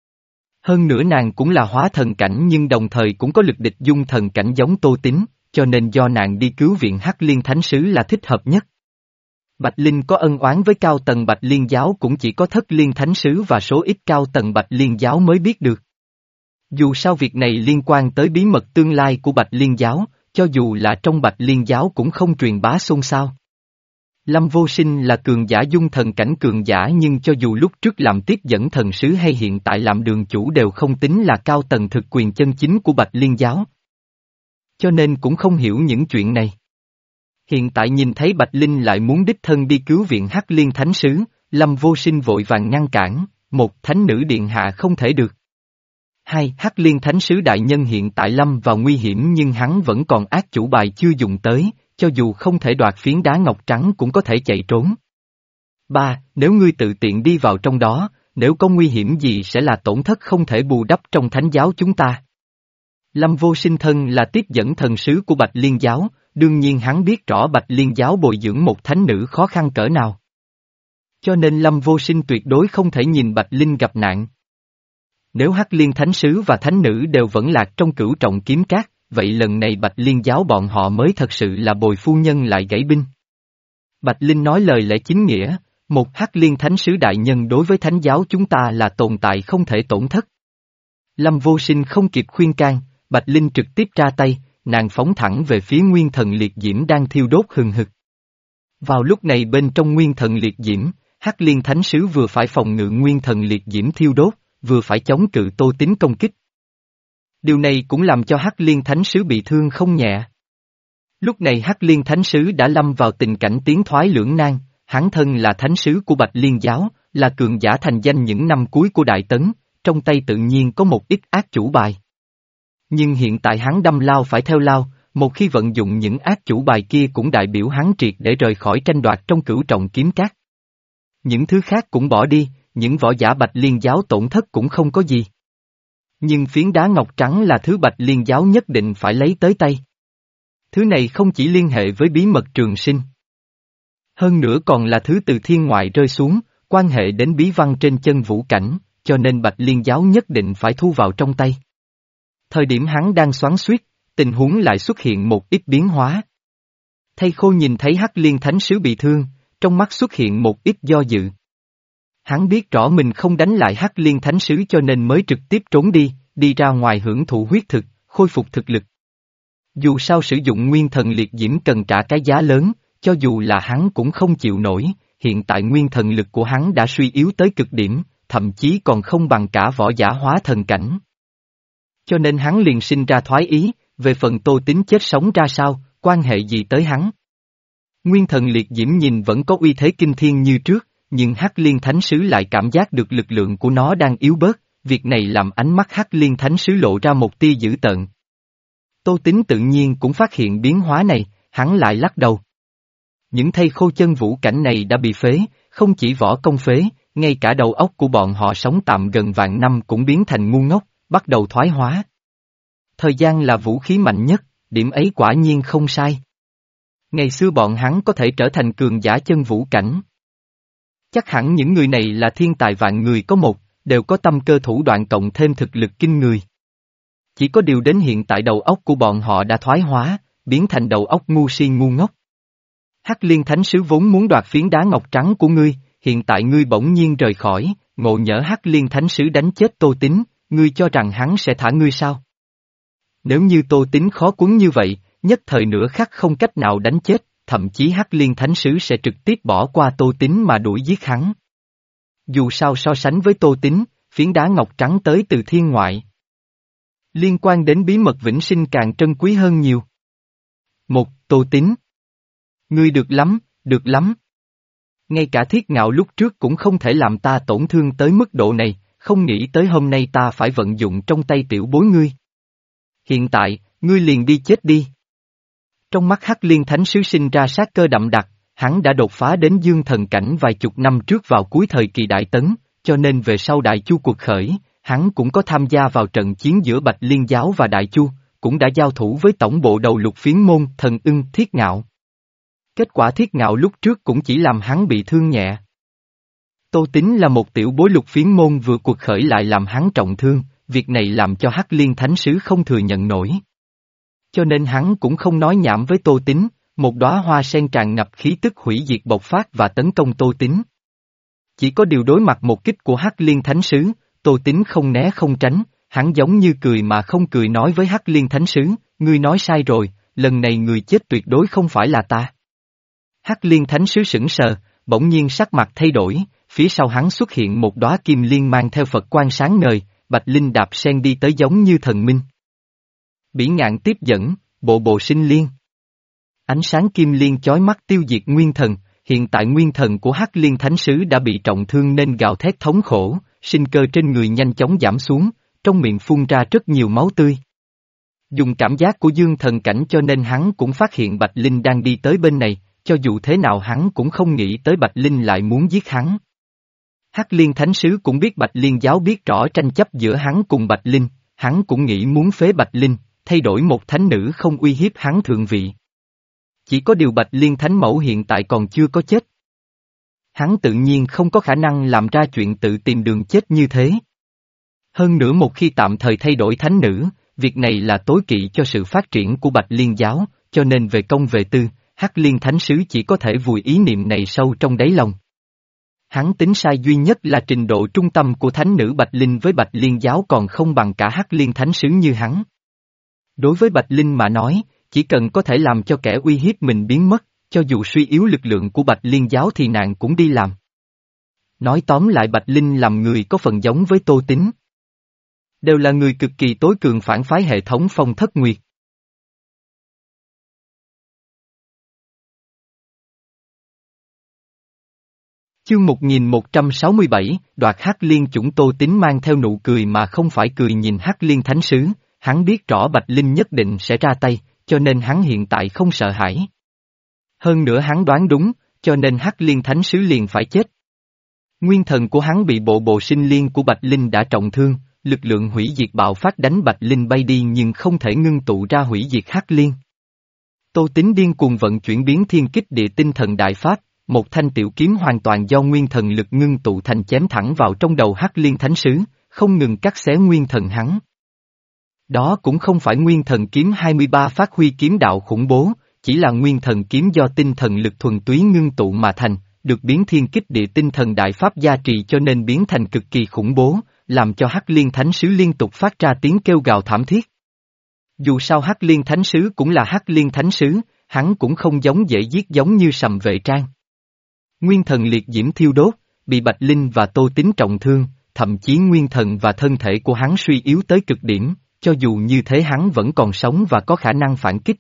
Hơn nữa nàng cũng là hóa thần cảnh nhưng đồng thời cũng có lực địch dung thần cảnh giống Tô Tín, cho nên do nàng đi cứu viện Hắc Liên Thánh Sứ là thích hợp nhất. Bạch Linh có ân oán với cao tầng Bạch Liên giáo cũng chỉ có Thất Liên Thánh Sứ và số ít cao tầng Bạch Liên giáo mới biết được. Dù sao việc này liên quan tới bí mật tương lai của Bạch Liên giáo, cho dù là trong Bạch Liên giáo cũng không truyền bá xôn xao. Lâm Vô Sinh là cường giả dung thần cảnh cường giả nhưng cho dù lúc trước làm tiếp dẫn thần sứ hay hiện tại làm đường chủ đều không tính là cao tầng thực quyền chân chính của Bạch Liên giáo. Cho nên cũng không hiểu những chuyện này. Hiện tại nhìn thấy Bạch Linh lại muốn đích thân đi cứu viện Hắc Liên Thánh Sứ, Lâm Vô Sinh vội vàng ngăn cản, một thánh nữ điện hạ không thể được. Hai, Hắc Liên Thánh Sứ đại nhân hiện tại lâm vào nguy hiểm nhưng hắn vẫn còn ác chủ bài chưa dùng tới, cho dù không thể đoạt phiến đá ngọc trắng cũng có thể chạy trốn. Ba, nếu ngươi tự tiện đi vào trong đó, nếu có nguy hiểm gì sẽ là tổn thất không thể bù đắp trong thánh giáo chúng ta. Lâm Vô Sinh thân là tiếp dẫn thần sứ của Bạch Liên giáo, đương nhiên hắn biết rõ Bạch Liên giáo bồi dưỡng một thánh nữ khó khăn cỡ nào. Cho nên Lâm Vô Sinh tuyệt đối không thể nhìn Bạch Linh gặp nạn. Nếu Hắc Liên Thánh Sứ và Thánh Nữ đều vẫn lạc trong cửu trọng kiếm cát, vậy lần này Bạch Liên giáo bọn họ mới thật sự là bồi phu nhân lại gãy binh. Bạch Linh nói lời lẽ chính nghĩa, một Hắc Liên Thánh Sứ đại nhân đối với thánh giáo chúng ta là tồn tại không thể tổn thất. Lâm Vô Sinh không kịp khuyên can, Bạch Linh trực tiếp ra tay, nàng phóng thẳng về phía nguyên thần liệt diễm đang thiêu đốt hừng hực. Vào lúc này bên trong nguyên thần liệt diễm, Hắc Liên Thánh Sứ vừa phải phòng ngự nguyên thần liệt diễm thiêu đốt, vừa phải chống cự Tô Tín công kích. Điều này cũng làm cho Hắc Liên Thánh Sứ bị thương không nhẹ. Lúc này Hắc Liên Thánh Sứ đã lâm vào tình cảnh tiến thoái lưỡng nan, hắn thân là Thánh Sứ của Bạch Liên giáo, là cường giả thành danh những năm cuối của Đại Tấn, trong tay tự nhiên có một ít ác chủ bài. Nhưng hiện tại hắn đâm lao phải theo lao, một khi vận dụng những ác chủ bài kia cũng đại biểu hắn triệt để rời khỏi tranh đoạt trong cửu trọng kiếm cát. Những thứ khác cũng bỏ đi, những võ giả Bạch Liên giáo tổn thất cũng không có gì. Nhưng phiến đá ngọc trắng là thứ Bạch Liên giáo nhất định phải lấy tới tay. Thứ này không chỉ liên hệ với bí mật trường sinh. Hơn nữa còn là thứ từ thiên ngoại rơi xuống, quan hệ đến bí văn trên chân vũ cảnh, cho nên Bạch Liên giáo nhất định phải thu vào trong tay. Thời điểm hắn đang xoắn xuýt, tình huống lại xuất hiện một ít biến hóa. Thầy Khô nhìn thấy Hắc Liên Thánh Sứ bị thương, trong mắt xuất hiện một ít do dự. Hắn biết rõ mình không đánh lại Hắc Liên Thánh Sứ cho nên mới trực tiếp trốn đi, đi ra ngoài hưởng thụ huyết thực, khôi phục thực lực. Dù sao sử dụng nguyên thần liệt diễm cần trả cái giá lớn, cho dù là hắn cũng không chịu nổi, hiện tại nguyên thần lực của hắn đã suy yếu tới cực điểm, thậm chí còn không bằng cả võ giả hóa thần cảnh. Cho nên hắn liền sinh ra thoái ý, về phần Tô Tín chết sống ra sao, quan hệ gì tới hắn. Nguyên thần liệt diễm nhìn vẫn có uy thế kinh thiên như trước, nhưng Hắc Liên Thánh Sứ lại cảm giác được lực lượng của nó đang yếu bớt, việc này làm ánh mắt Hắc Liên Thánh Sứ lộ ra một tia dữ tợn. Tô Tín tự nhiên cũng phát hiện biến hóa này, hắn lại lắc đầu. Những thây khô chân vũ cảnh này đã bị phế, không chỉ võ công phế, ngay cả đầu óc của bọn họ sống tạm gần vạn năm cũng biến thành ngu ngốc, bắt đầu thoái hóa. Thời gian là vũ khí mạnh nhất, điểm ấy quả nhiên không sai. Ngày xưa bọn hắn có thể trở thành cường giả chân vũ cảnh. Chắc hẳn những người này là thiên tài vạn người có một, đều có tâm cơ thủ đoạn cộng thêm thực lực kinh người. Chỉ có điều đến hiện tại đầu óc của bọn họ đã thoái hóa, biến thành đầu óc ngu si ngu ngốc. Hắc Liên Thánh Sứ vốn muốn đoạt phiến đá ngọc trắng của ngươi, hiện tại ngươi bỗng nhiên rời khỏi, ngộ nhỡ Hắc Liên Thánh Sứ đánh chết Tô Tín, ngươi cho rằng hắn sẽ thả ngươi sao? Nếu như Tô Tín khó cuốn như vậy, nhất thời nửa khắc không cách nào đánh chết, thậm chí Hắc Liên Thánh Sứ sẽ trực tiếp bỏ qua Tô Tín mà đuổi giết hắn. Dù sao so sánh với Tô Tín, phiến đá ngọc trắng tới từ thiên ngoại. Liên quan đến bí mật vĩnh sinh càng trân quý hơn nhiều. Một, Tô Tín. Ngươi được lắm, được lắm. Ngay cả Thiết Ngạo lúc trước cũng không thể làm ta tổn thương tới mức độ này, không nghĩ tới hôm nay ta phải vận dụng trong tay tiểu bối ngươi. Hiện tại, ngươi liền đi chết đi. Trong mắt Hắc Liên Thánh Sứ sinh ra sát cơ đậm đặc, hắn đã đột phá đến dương thần cảnh vài chục năm trước vào cuối thời kỳ Đại Tấn, cho nên về sau Đại Chu cuộc khởi, hắn cũng có tham gia vào trận chiến giữa Bạch Liên Giáo và Đại Chu, cũng đã giao thủ với tổng bộ đầu lục phiến môn thần ưng Thiết Ngạo. Kết quả Thiết Ngạo lúc trước cũng chỉ làm hắn bị thương nhẹ. Tô Tín là một tiểu bối lục phiến môn vừa cuộc khởi lại làm hắn trọng thương, việc này làm cho Hắc Liên Thánh Sứ không thừa nhận nổi. Cho nên hắn cũng không nói nhảm với Tô Tín, một đóa hoa sen tràn ngập khí tức hủy diệt bộc phát và tấn công Tô Tín. Chỉ có điều đối mặt một kích của Hắc Liên Thánh Sứ, Tô Tín không né không tránh, hắn giống như cười mà không cười nói với Hắc Liên Thánh Sứ, ngươi nói sai rồi, lần này người chết tuyệt đối không phải là ta. Hắc Liên Thánh Sứ sững sờ, bỗng nhiên sắc mặt thay đổi, phía sau hắn xuất hiện một đóa kim liên mang theo Phật quang sáng ngời, Bạch Linh đạp sen đi tới giống như thần minh. Bỉ Ngạn tiếp dẫn, bộ bộ sinh liên. Ánh sáng kim liên chói mắt tiêu diệt nguyên thần, hiện tại nguyên thần của Hắc Liên Thánh Sứ đã bị trọng thương nên gào thét thống khổ, sinh cơ trên người nhanh chóng giảm xuống, trong miệng phun ra rất nhiều máu tươi. Dùng cảm giác của dương thần cảnh cho nên hắn cũng phát hiện Bạch Linh đang đi tới bên này, cho dù thế nào hắn cũng không nghĩ tới Bạch Linh lại muốn giết hắn. Hắc Liên Thánh Sứ cũng biết Bạch Liên Giáo biết rõ tranh chấp giữa hắn cùng Bạch Linh, hắn cũng nghĩ muốn phế Bạch Linh, thay đổi một thánh nữ không uy hiếp hắn thượng vị. Chỉ có điều Bạch Liên Thánh Mẫu hiện tại còn chưa có chết. Hắn tự nhiên không có khả năng làm ra chuyện tự tìm đường chết như thế. Hơn nữa một khi tạm thời thay đổi thánh nữ, việc này là tối kỵ cho sự phát triển của Bạch Liên Giáo, cho nên về công về tư, Hắc Liên Thánh Sứ chỉ có thể vùi ý niệm này sâu trong đáy lòng. Hắn tính sai duy nhất là trình độ trung tâm của thánh nữ Bạch Linh với Bạch Liên Giáo còn không bằng cả Hắc Liên Thánh Sứ như hắn. Đối với Bạch Linh mà nói, chỉ cần có thể làm cho kẻ uy hiếp mình biến mất, cho dù suy yếu lực lượng của Bạch Liên Giáo thì nàng cũng đi làm. Nói tóm lại Bạch Linh làm người có phần giống với Tô Tín. Đều là người cực kỳ tối cường phản phái hệ thống Phong Thất Nguyệt. Chương một nghìn một trăm sáu mươi bảy, đoạt Hắc Liên chủng. Tô Tín mang theo nụ cười mà không phải cười nhìn Hắc Liên Thánh Sứ, hắn biết rõ Bạch Linh nhất định sẽ ra tay, cho nên hắn hiện tại không sợ hãi. Hơn nữa hắn đoán đúng, cho nên Hắc Liên Thánh Sứ liền phải chết. Nguyên thần của hắn bị bộ bộ sinh liên của Bạch Linh đã trọng thương, lực lượng hủy diệt bạo phát đánh Bạch Linh bay đi nhưng không thể ngưng tụ ra hủy diệt Hắc Liên. Tô Tín điên cuồng vận chuyển biến thiên kích địa tinh thần đại pháp, một thanh tiểu kiếm hoàn toàn do nguyên thần lực ngưng tụ thành chém thẳng vào trong đầu Hắc Liên Thánh Sứ, không ngừng cắt xé nguyên thần hắn. Đó cũng không phải nguyên thần kiếm hai mươi ba phát huy kiếm đạo khủng bố, chỉ là nguyên thần kiếm do tinh thần lực thuần túy ngưng tụ mà thành, được biến thiên kích địa tinh thần đại pháp gia trì cho nên biến thành cực kỳ khủng bố, làm cho Hắc Liên Thánh Sứ liên tục phát ra tiếng kêu gào thảm thiết. Dù sao Hắc Liên Thánh Sứ cũng là Hắc Liên Thánh Sứ, hắn cũng không giống dễ giết giống như Sầm Vệ Trang. Nguyên thần liệt diễm thiêu đốt, bị Bạch Linh và Tô Tín trọng thương, thậm chí nguyên thần và thân thể của hắn suy yếu tới cực điểm, cho dù như thế hắn vẫn còn sống và có khả năng phản kích.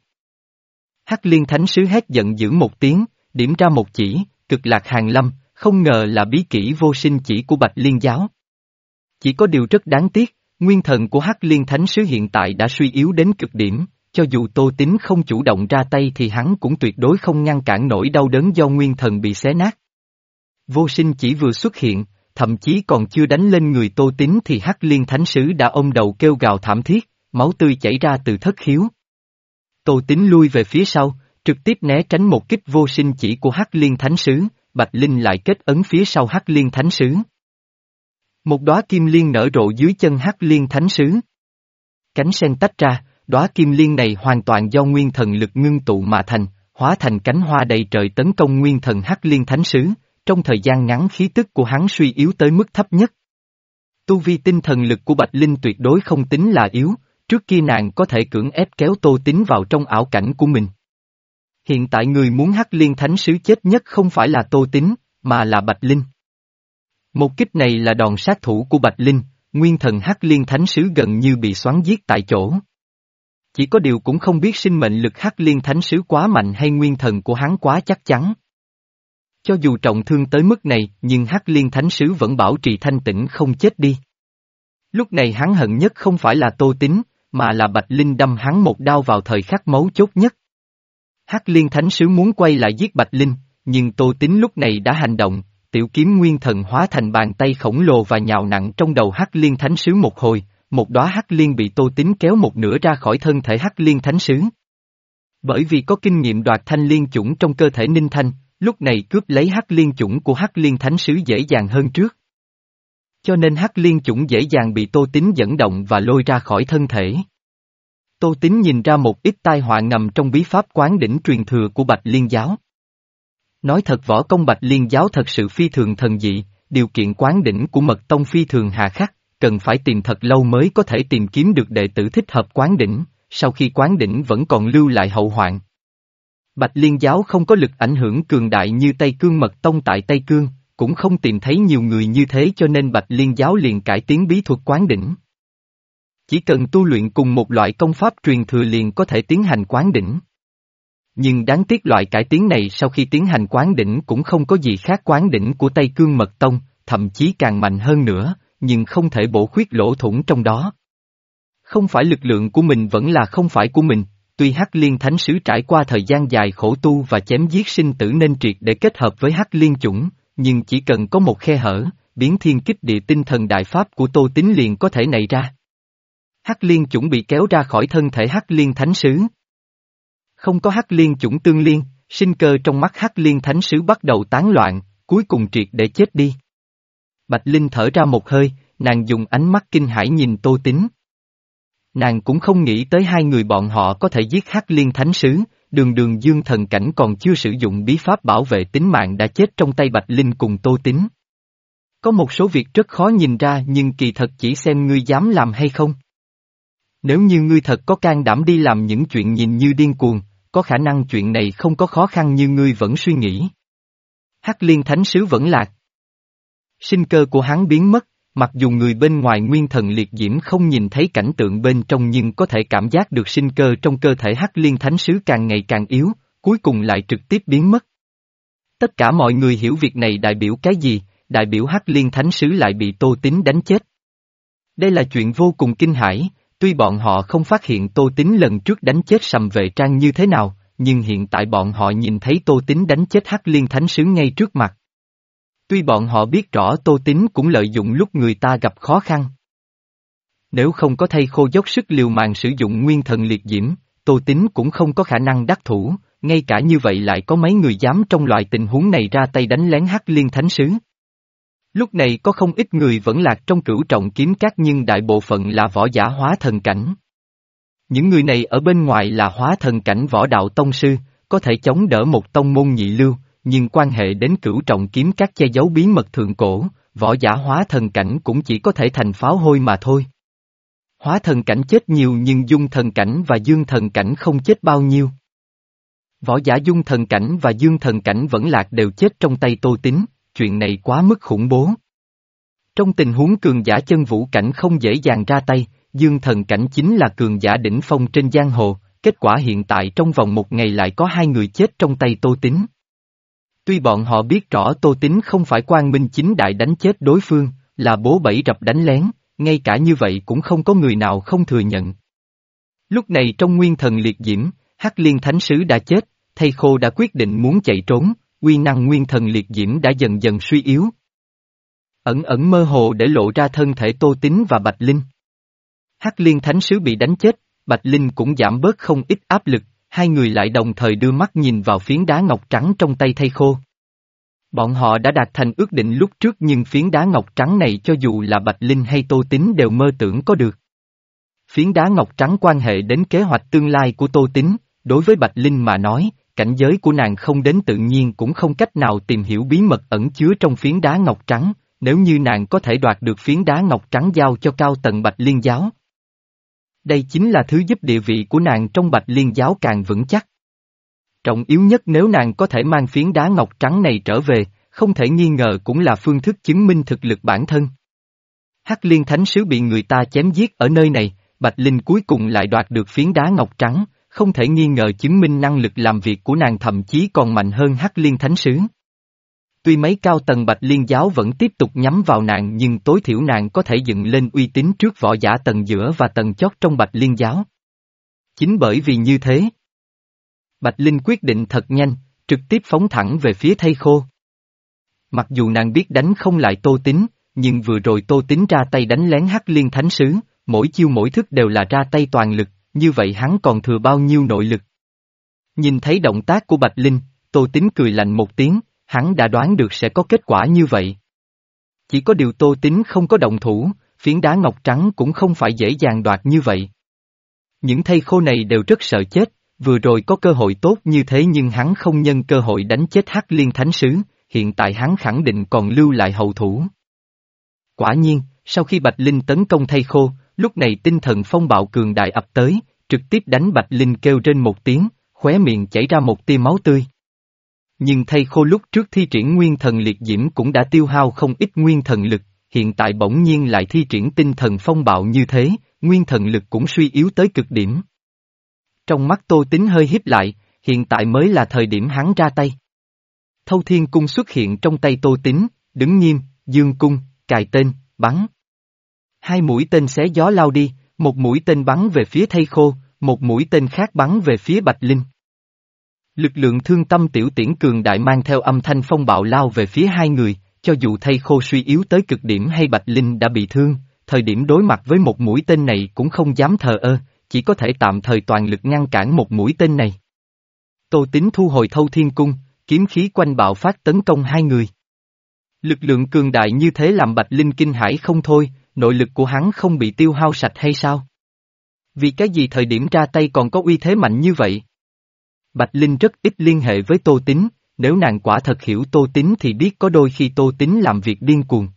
Hắc Liên Thánh Sứ hét giận dữ một tiếng, điểm ra một chỉ, cực lạc hàn lâm, không ngờ là bí kỹ vô sinh chỉ của Bạch Liên Giáo. Chỉ có điều rất đáng tiếc, nguyên thần của Hắc Liên Thánh Sứ hiện tại đã suy yếu đến cực điểm, cho dù Tô Tín không chủ động ra tay thì hắn cũng tuyệt đối không ngăn cản nổi đau đớn do nguyên thần bị xé nát. Vô sinh chỉ vừa xuất hiện, thậm chí còn chưa đánh lên người Tô Tín thì Hắc Liên Thánh Sứ đã ôm đầu kêu gào thảm thiết, máu tươi chảy ra từ thất khiếu. Tô Tín lui về phía sau, trực tiếp né tránh một kích vô sinh chỉ của Hắc Liên Thánh Sứ, Bạch Linh lại kết ấn phía sau Hắc Liên Thánh Sứ. Một đóa kim liên nở rộ dưới chân Hắc Liên Thánh Sứ. Cánh sen tách ra, đóa kim liên này hoàn toàn do nguyên thần lực ngưng tụ mà thành, hóa thành cánh hoa đầy trời tấn công nguyên thần Hắc Liên Thánh Sứ, trong thời gian ngắn khí tức của hắn suy yếu tới mức thấp nhất. Tu vi tinh thần lực của Bạch Linh tuyệt đối không tính là yếu, trước kia nàng có thể cưỡng ép kéo Tô Tín vào trong ảo cảnh của mình. Hiện tại người muốn Hắc Liên Thánh Sứ chết nhất không phải là Tô Tín, mà là Bạch Linh. Một kích này là đòn sát thủ của Bạch Linh, nguyên thần Hắc Liên Thánh Sứ gần như bị xoắn giết tại chỗ. Chỉ có điều cũng không biết sinh mệnh lực Hắc Liên Thánh Sứ quá mạnh hay nguyên thần của hắn quá chắc chắn. Cho dù trọng thương tới mức này, nhưng Hắc Liên Thánh Sứ vẫn bảo trì thanh tĩnh không chết đi. Lúc này hắn hận nhất không phải là Tô Tín, mà là Bạch Linh đâm hắn một đao vào thời khắc mấu chốt nhất. Hắc Liên Thánh Sứ muốn quay lại giết Bạch Linh, nhưng Tô Tín lúc này đã hành động, tiểu kiếm nguyên thần hóa thành bàn tay khổng lồ và nhào nặng trong đầu Hắc Liên Thánh Sứ một hồi, một đóa Hắc Liên bị Tô Tín kéo một nửa ra khỏi thân thể Hắc Liên Thánh Sứ. Bởi vì có kinh nghiệm đoạt thanh liên chủng trong cơ thể Ninh Thanh, lúc này cướp lấy Hắc Liên chủng của Hắc Liên Thánh Sứ dễ dàng hơn trước. Cho nên Hắc Liên chủng dễ dàng bị Tô Tín dẫn động và lôi ra khỏi thân thể. Tô Tín nhìn ra một ít tai họa ngầm trong bí pháp quán đỉnh truyền thừa của Bạch Liên giáo. Nói thật võ công Bạch Liên giáo thật sự phi thường thần dị, điều kiện quán đỉnh của mật tông phi thường hà khắc, cần phải tìm thật lâu mới có thể tìm kiếm được đệ tử thích hợp quán đỉnh, sau khi quán đỉnh vẫn còn lưu lại hậu hoạn. Bạch Liên giáo không có lực ảnh hưởng cường đại như Tây Cương mật tông tại Tây Cương, cũng không tìm thấy nhiều người như thế cho nên Bạch Liên giáo liền cải tiến bí thuật quán đỉnh. Chỉ cần tu luyện cùng một loại công pháp truyền thừa liền có thể tiến hành quán đỉnh. Nhưng đáng tiếc loại cải tiến này sau khi tiến hành quán đỉnh cũng không có gì khác quán đỉnh của Tây Cương mật tông, thậm chí càng mạnh hơn nữa, nhưng không thể bổ khuyết lỗ thủng trong đó. Không phải lực lượng của mình vẫn là không phải của mình, tuy Hắc Liên Thánh Sứ trải qua thời gian dài khổ tu và chém giết sinh tử nên triệt để kết hợp với Hắc Liên chủng, nhưng chỉ cần có một khe hở, biến thiên kích địa tinh thần đại pháp của Tô Tín liền có thể nảy ra. Hắc Liên chủng bị kéo ra khỏi thân thể Hắc Liên Thánh Sứ. Không có Hắc Liên chủng tương liên, sinh cơ trong mắt Hắc Liên Thánh Sứ bắt đầu tán loạn, cuối cùng triệt để chết đi. Bạch Linh thở ra một hơi, nàng dùng ánh mắt kinh hãi nhìn Tô Tín. Nàng cũng không nghĩ tới hai người bọn họ có thể giết Hắc Liên Thánh Sứ, đường đường dương thần cảnh còn chưa sử dụng bí pháp bảo vệ tính mạng đã chết trong tay Bạch Linh cùng Tô Tín. Có một số việc rất khó nhìn ra nhưng kỳ thật chỉ xem ngươi dám làm hay không. Nếu như ngươi thật có can đảm đi làm những chuyện nhìn như điên cuồng, có khả năng chuyện này không có khó khăn như ngươi vẫn suy nghĩ. Hắc Liên Thánh Sứ vẫn lạc. Sinh cơ của hắn biến mất, mặc dù người bên ngoài nguyên thần liệt diễm không nhìn thấy cảnh tượng bên trong nhưng có thể cảm giác được sinh cơ trong cơ thể Hắc Liên Thánh Sứ càng ngày càng yếu, cuối cùng lại trực tiếp biến mất. Tất cả mọi người hiểu việc này đại biểu cái gì, đại biểu Hắc Liên Thánh Sứ lại bị Tô Tín đánh chết. Đây là chuyện vô cùng kinh hãi, tuy bọn họ không phát hiện Tô Tín lần trước đánh chết Sầm Vệ Trang như thế nào, nhưng hiện tại bọn họ nhìn thấy Tô Tín đánh chết Hắc Liên Thánh Sứ ngay trước mặt. Tuy bọn họ biết rõ Tô Tín cũng lợi dụng lúc người ta gặp khó khăn. Nếu không có thây khô dốc sức liều mạng sử dụng nguyên thần liệt diễm, Tô Tín cũng không có khả năng đắc thủ, ngay cả như vậy lại có mấy người dám trong loại tình huống này ra tay đánh lén Hắc Liên Thánh Sứ. Lúc này có không ít người vẫn lạc trong cửu trọng kiếm các nhưng đại bộ phận là võ giả hóa thần cảnh. Những người này ở bên ngoài là hóa thần cảnh võ đạo tông sư, có thể chống đỡ một tông môn nhị lưu, nhưng quan hệ đến cửu trọng kiếm các che giấu bí mật thượng cổ, võ giả hóa thần cảnh cũng chỉ có thể thành pháo hôi mà thôi. Hóa thần cảnh chết nhiều nhưng dung thần cảnh và dương thần cảnh không chết bao nhiêu. Võ giả dung thần cảnh và dương thần cảnh vẫn lạc đều chết trong tay Tô Tín, chuyện này quá mức khủng bố. Trong tình huống cường giả chân vũ cảnh không dễ dàng ra tay, dương thần cảnh chính là cường giả đỉnh phong trên giang hồ, kết quả hiện tại trong vòng một ngày lại có hai người chết trong tay Tô Tín. Tuy bọn họ biết rõ Tô Tín không phải quang minh chính đại đánh chết đối phương, là bố bẫy rập đánh lén, ngay cả như vậy cũng không có người nào không thừa nhận. Lúc này trong nguyên thần liệt diễm, Hắc Liên Thánh Sứ đã chết, thây khô đã quyết định muốn chạy trốn, uy năng nguyên thần liệt diễm đã dần dần suy yếu. Ẩn ẩn mơ hồ để lộ ra thân thể Tô Tín và Bạch Linh. Hắc Liên Thánh Sứ bị đánh chết, Bạch Linh cũng giảm bớt không ít áp lực, hai người lại đồng thời đưa mắt nhìn vào phiến đá ngọc trắng trong tay thây khô. Bọn họ đã đạt thành ước định lúc trước nhưng phiến đá ngọc trắng này cho dù là Bạch Linh hay Tô Tín đều mơ tưởng có được. Phiến đá ngọc trắng quan hệ đến kế hoạch tương lai của Tô Tín, đối với Bạch Linh mà nói, cảnh giới của nàng không đến tự nhiên cũng không cách nào tìm hiểu bí mật ẩn chứa trong phiến đá ngọc trắng, nếu như nàng có thể đoạt được phiến đá ngọc trắng giao cho cao tầng Bạch Liên giáo. Đây chính là thứ giúp địa vị của nàng trong Bạch Liên giáo càng vững chắc. Trọng yếu nhất nếu nàng có thể mang phiến đá ngọc trắng này trở về, không thể nghi ngờ cũng là phương thức chứng minh thực lực bản thân. Hắc Liên Thánh Sứ bị người ta chém giết ở nơi này, Bạch Linh cuối cùng lại đoạt được phiến đá ngọc trắng, không thể nghi ngờ chứng minh năng lực làm việc của nàng thậm chí còn mạnh hơn Hắc Liên Thánh Sứ. Tuy mấy cao tầng Bạch Liên giáo vẫn tiếp tục nhắm vào nàng nhưng tối thiểu nàng có thể dựng lên uy tín trước võ giả tầng giữa và tầng chót trong Bạch Liên giáo. Chính bởi vì như thế, Bạch Linh quyết định thật nhanh, trực tiếp phóng thẳng về phía thây khô. Mặc dù nàng biết đánh không lại Tô Tín, nhưng vừa rồi Tô Tín ra tay đánh lén Hắc Liên Thánh Sứ, mỗi chiêu mỗi thức đều là ra tay toàn lực, như vậy hắn còn thừa bao nhiêu nội lực. Nhìn thấy động tác của Bạch Linh, Tô Tín cười lạnh một tiếng, hắn đã đoán được sẽ có kết quả như vậy. Chỉ có điều Tô Tín không có động thủ, phiến đá ngọc trắng cũng không phải dễ dàng đoạt như vậy. Những thây khô này đều rất sợ chết, vừa rồi có cơ hội tốt như thế nhưng hắn không nhân cơ hội đánh chết Hắc Liên Thánh Sứ, hiện tại hắn khẳng định còn lưu lại hậu thủ. Quả nhiên, sau khi Bạch Linh tấn công thây khô, lúc này tinh thần phong bạo cường đại ập tới, trực tiếp đánh Bạch Linh kêu trên một tiếng, khóe miệng chảy ra một tia máu tươi. Nhưng thây khô lúc trước thi triển nguyên thần liệt diễm cũng đã tiêu hao không ít nguyên thần lực, hiện tại bỗng nhiên lại thi triển tinh thần phong bạo như thế, nguyên thần lực cũng suy yếu tới cực điểm. Trong mắt Tô Tín hơi híp lại, hiện tại mới là thời điểm hắn ra tay. Thâu Thiên Cung xuất hiện trong tay Tô Tín, đứng nghiêm, dương cung, cài tên, bắn. Hai mũi tên xé gió lao đi, một mũi tên bắn về phía thây khô, một mũi tên khác bắn về phía Bạch Linh. Lực lượng thương tâm tiểu tiễn cường đại mang theo âm thanh phong bạo lao về phía hai người, cho dù thây khô suy yếu tới cực điểm hay Bạch Linh đã bị thương, thời điểm đối mặt với một mũi tên này cũng không dám thờ ơ, chỉ có thể tạm thời toàn lực ngăn cản một mũi tên này. Tô Tín thu hồi Thâu Thiên Cung, kiếm khí quanh bạo phát tấn công hai người. Lực lượng cường đại như thế làm Bạch Linh kinh hãi không thôi, nội lực của hắn không bị tiêu hao sạch hay sao? Vì cái gì thời điểm ra tay còn có uy thế mạnh như vậy? Bạch Linh rất ít liên hệ với Tô Tín, nếu nàng quả thật hiểu Tô Tín thì biết có đôi khi Tô Tín làm việc điên cuồng.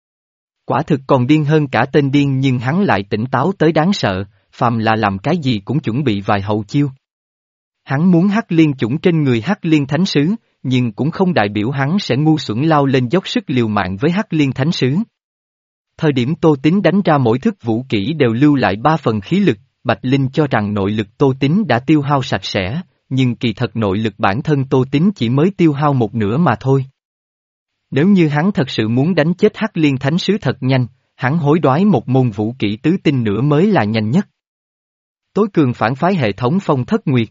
Quả thực còn điên hơn cả tên điên nhưng hắn lại tỉnh táo tới đáng sợ, phàm là làm cái gì cũng chuẩn bị vài hậu chiêu. Hắn muốn Hắc Liên chủng trên người Hắc Liên Thánh Sứ, nhưng cũng không đại biểu hắn sẽ ngu xuẩn lao lên dốc sức liều mạng với Hắc Liên Thánh Sứ. Thời điểm Tô Tín đánh ra mỗi thức vũ kỹ đều lưu lại ba phần khí lực, Bạch Linh cho rằng nội lực Tô Tín đã tiêu hao sạch sẽ, nhưng kỳ thật nội lực bản thân Tô Tín chỉ mới tiêu hao một nửa mà thôi. Nếu như hắn thật sự muốn đánh chết Hắc Liên Thánh Sứ thật nhanh, hắn hối đoái một môn vũ kỹ tứ tinh nữa mới là nhanh nhất. Tối cường phản phái hệ thống Phong Thất Nguyệt.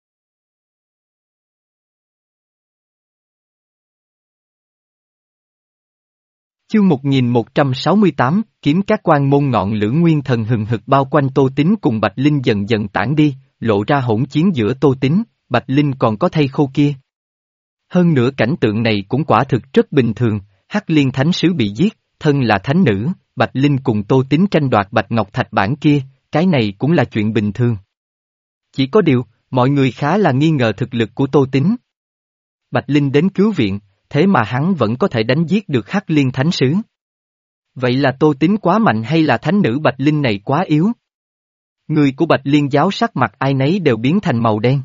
Chương một nghìn một trăm sáu mươi tám, kiếm các quan môn ngọn lửa nguyên thần hừng hực bao quanh Tô Tín cùng Bạch Linh dần dần tản đi, lộ ra hỗn chiến giữa Tô Tín, Bạch Linh còn có thây khô kia. Hơn nữa cảnh tượng này cũng quả thực rất bình thường, Hắc Liên Thánh Sứ bị giết, thân là thánh nữ, Bạch Linh cùng Tô Tín tranh đoạt Bạch Ngọc Thạch Bản kia, cái này cũng là chuyện bình thường. Chỉ có điều, mọi người khá là nghi ngờ thực lực của Tô Tín. Bạch Linh đến cứu viện, thế mà hắn vẫn có thể đánh giết được Hắc Liên Thánh Sứ. Vậy là Tô Tín quá mạnh hay là thánh nữ Bạch Linh này quá yếu? Người của Bạch Liên giáo sắc mặt ai nấy đều biến thành màu đen.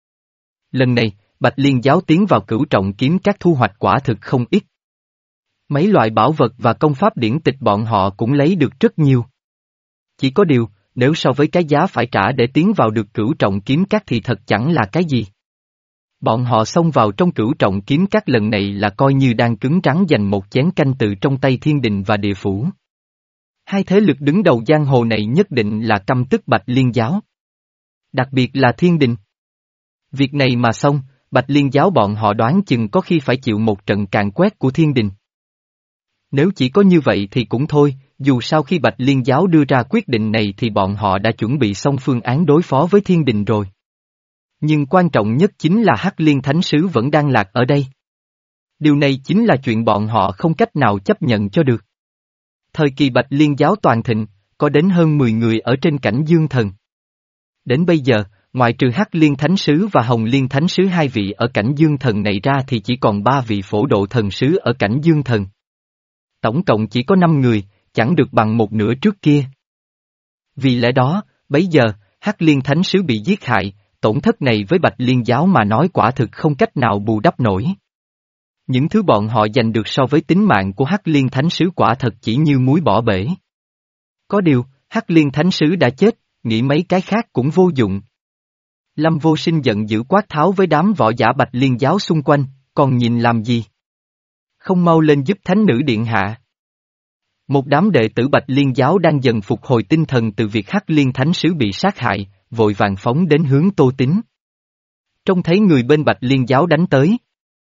Lần này, Bạch Liên giáo tiến vào cửu trọng kiếm các thu hoạch quả thực không ít. Mấy loại bảo vật và công pháp điển tịch bọn họ cũng lấy được rất nhiều. Chỉ có điều, nếu so với cái giá phải trả để tiến vào được cửu trọng kiếm các thì thật chẳng là cái gì. Bọn họ xông vào trong cửu trọng kiếm các lần này là coi như đang cứng rắn giành một chén canh từ trong tay thiên đình và địa phủ. Hai thế lực đứng đầu giang hồ này nhất định là căm tức Bạch Liên giáo. Đặc biệt là thiên đình. Việc này mà xong, Bạch Liên giáo bọn họ đoán chừng có khi phải chịu một trận càn quét của thiên đình. Nếu chỉ có như vậy thì cũng thôi, dù sao khi Bạch Liên giáo đưa ra quyết định này thì bọn họ đã chuẩn bị xong phương án đối phó với thiên đình rồi. Nhưng quan trọng nhất chính là Hắc Liên Thánh Sứ vẫn đang lạc ở đây. Điều này chính là chuyện bọn họ không cách nào chấp nhận cho được. Thời kỳ Bạch Liên giáo toàn thịnh, có đến hơn mười người ở trên cảnh dương thần. Đến bây giờ, ngoại trừ Hắc Liên Thánh Sứ và Hồng Liên Thánh Sứ hai vị ở cảnh dương thần này ra thì chỉ còn ba vị phổ độ thần sứ ở cảnh dương thần. Tổng cộng chỉ có năm người, chẳng được bằng một nửa trước kia. Vì lẽ đó, bấy giờ, Hắc Liên Thánh Sứ bị giết hại, tổn thất này với Bạch Liên giáo mà nói quả thực không cách nào bù đắp nổi. Những thứ bọn họ giành được so với tính mạng của Hắc Liên Thánh Sứ quả thật chỉ như muối bỏ bể. Có điều, Hắc Liên Thánh Sứ đã chết, nghĩ mấy cái khác cũng vô dụng. Lâm Vô Sinh giận dữ quát tháo với đám võ giả Bạch Liên giáo xung quanh, còn nhìn làm gì? Không mau lên giúp thánh nữ điện hạ. Một đám đệ tử Bạch Liên giáo đang dần phục hồi tinh thần từ việc Hắc Liên thánh sứ bị sát hại, vội vàng phóng đến hướng Tô Tín. Trông thấy người bên Bạch Liên giáo đánh tới.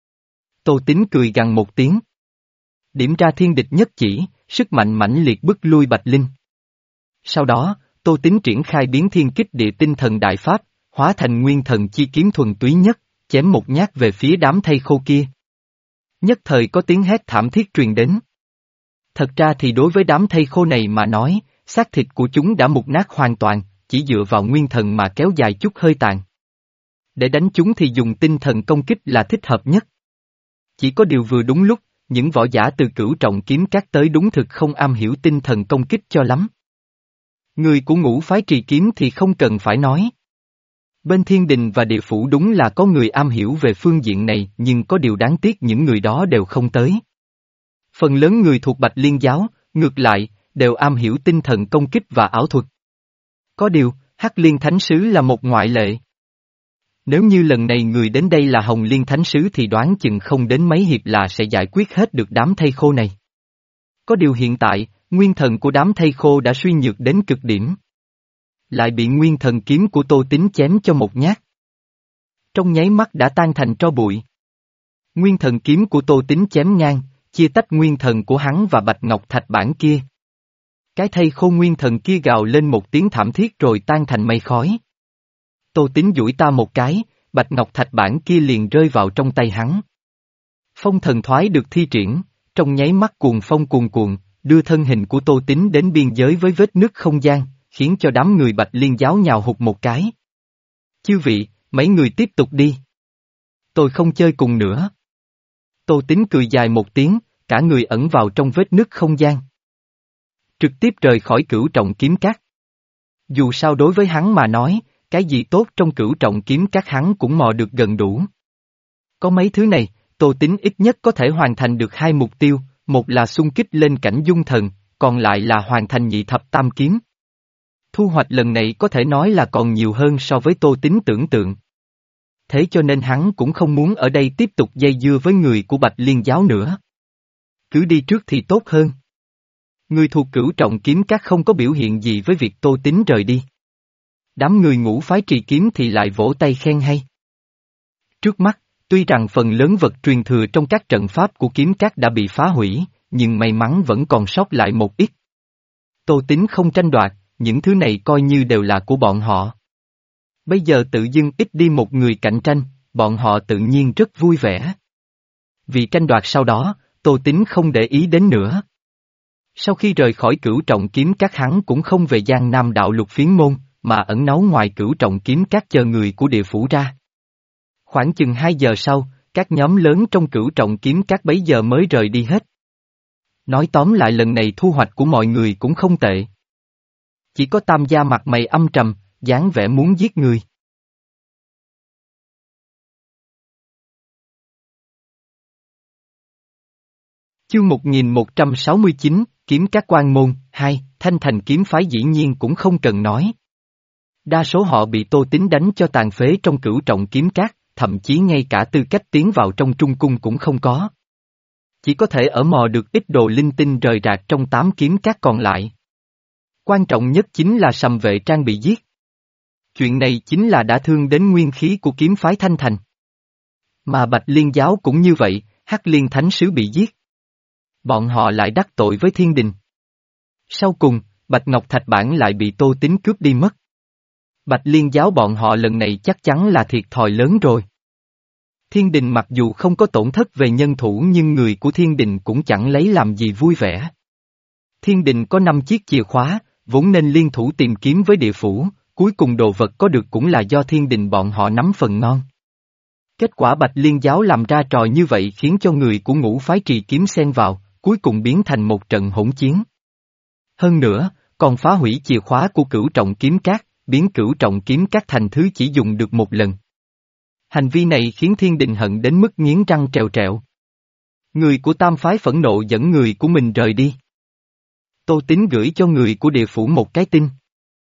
Tô Tín cười gằn một tiếng. Điểm ra thiên địch nhất chỉ, sức mạnh mãnh liệt bức lui Bạch Linh. Sau đó, Tô Tín triển khai biến thiên kích địa tinh thần đại pháp, hóa thành nguyên thần chi kiếm thuần túy nhất, chém một nhát về phía đám thây khô kia. Nhất thời có tiếng hét thảm thiết truyền đến. Thật ra thì đối với đám thây khô này mà nói, xác thịt của chúng đã mục nát hoàn toàn, chỉ dựa vào nguyên thần mà kéo dài chút hơi tàn. Để đánh chúng thì dùng tinh thần công kích là thích hợp nhất. Chỉ có điều vừa đúng lúc, những võ giả từ Cửu Trọng Kiếm Các tới đúng thực không am hiểu tinh thần công kích cho lắm. Người của Ngũ phái Trì Kiếm thì không cần phải nói. Bên thiên đình và địa phủ đúng là có người am hiểu về phương diện này, nhưng có điều đáng tiếc những người đó đều không tới. Phần lớn người thuộc Bạch Liên giáo, ngược lại, đều am hiểu tinh thần công kích và ảo thuật. Có điều, Hắc Liên Thánh Sứ là một ngoại lệ. Nếu như lần này người đến đây là Hồng Liên Thánh Sứ thì đoán chừng không đến mấy hiệp là sẽ giải quyết hết được đám thây khô này. Có điều hiện tại, nguyên thần của đám thây khô đã suy nhược đến cực điểm. Lại bị nguyên thần kiếm của Tô Tín chém cho một nhát. Trong nháy mắt đã tan thành tro bụi. Nguyên thần kiếm của Tô Tín chém ngang, chia tách nguyên thần của hắn và Bạch Ngọc Thạch Bản kia. Cái thây khô nguyên thần kia gào lên một tiếng thảm thiết rồi tan thành mây khói. Tô Tín duỗi ta một cái, Bạch Ngọc Thạch Bản kia liền rơi vào trong tay hắn. Phong thần thoái được thi triển, trong nháy mắt cuồng phong cuồn cuộn, đưa thân hình của Tô Tín đến biên giới với vết nứt không gian, khiến cho đám người Bạch Liên giáo nhào hụt một cái. Chư vị, mấy người tiếp tục đi. Tôi không chơi cùng nữa. Tô Tín cười dài một tiếng, cả người ẩn vào trong vết nứt không gian. Trực tiếp rời khỏi Cửu Trọng Kiếm Các. Dù sao đối với hắn mà nói, cái gì tốt trong Cửu Trọng Kiếm Các hắn cũng mò được gần đủ. Có mấy thứ này, Tô Tín ít nhất có thể hoàn thành được hai mục tiêu, một là xung kích lên cảnh dung thần, còn lại là hoàn thành nhị thập tam kiếm. Thu hoạch lần này có thể nói là còn nhiều hơn so với Tô Tín tưởng tượng. Thế cho nên hắn cũng không muốn ở đây tiếp tục dây dưa với người của Bạch Liên giáo nữa. Cứ đi trước thì tốt hơn. Người thuộc Cửu Trọng Kiếm Các không có biểu hiện gì với việc Tô Tín rời đi. Đám người Ngũ phái Trì Kiếm thì lại vỗ tay khen hay. Trước mắt, tuy rằng phần lớn vật truyền thừa trong các trận pháp của Kiếm Các đã bị phá hủy, nhưng may mắn vẫn còn sót lại một ít. Tô Tín không tranh đoạt, những thứ này coi như đều là của bọn họ. Bây giờ tự dưng ít đi một người cạnh tranh, bọn họ tự nhiên rất vui vẻ. Vì tranh đoạt sau đó, Tô Tín không để ý đến nữa. Sau khi rời khỏi Cửu Trọng Kiếm Các hắn cũng không về Giang Nam đạo lục phiến môn, mà ẩn náu ngoài Cửu Trọng Kiếm Các chờ người của địa phủ ra. Khoảng chừng hai giờ sau, các nhóm lớn trong Cửu Trọng Kiếm Các bấy giờ mới rời đi hết. Nói tóm lại lần này thu hoạch của mọi người cũng không tệ. Chỉ có Tam gia mặt mày âm trầm, dáng vẻ muốn giết người. Chương một nghìn một trăm sáu mươi chín, Kiếm Các Quan Môn, hai, Thanh Thành kiếm phái dĩ nhiên cũng không cần nói. Đa số họ bị Tô Tín đánh cho tàn phế trong Cửu Trọng Kiếm Các, thậm chí ngay cả tư cách tiến vào trong Trung Cung cũng không có. Chỉ có thể ở mò được ít đồ linh tinh rời rạc trong tám kiếm các còn lại. Quan trọng nhất chính là Sầm Vệ Trang bị giết. Chuyện này chính là đã thương đến nguyên khí của kiếm phái Thanh Thành. Mà Bạch Liên giáo cũng như vậy, Hắc Liên Thánh Sứ bị giết. Bọn họ lại đắc tội với thiên đình. Sau cùng, Bạch Ngọc Thạch Bản lại bị Tô Tín cướp đi mất. Bạch Liên giáo bọn họ lần này chắc chắn là thiệt thòi lớn rồi. Thiên đình mặc dù không có tổn thất về nhân thủ nhưng người của thiên đình cũng chẳng lấy làm gì vui vẻ. Thiên đình có năm chiếc chìa khóa, vốn nên liên thủ tìm kiếm với địa phủ, cuối cùng đồ vật có được cũng là do thiên đình bọn họ nắm phần ngon. Kết quả Bạch Liên giáo làm ra trò như vậy khiến cho người của Ngũ phái Trì Kiếm xen vào, cuối cùng biến thành một trận hỗn chiến. Hơn nữa, còn phá hủy chìa khóa của Cửu Trọng Kiếm Các, biến Cửu Trọng Kiếm Các thành thứ chỉ dùng được một lần. Hành vi này khiến thiên đình hận đến mức nghiến răng trèo trẹo. Người của tam phái phẫn nộ dẫn người của mình rời đi. Tô Tín gửi cho người của địa phủ một cái tin.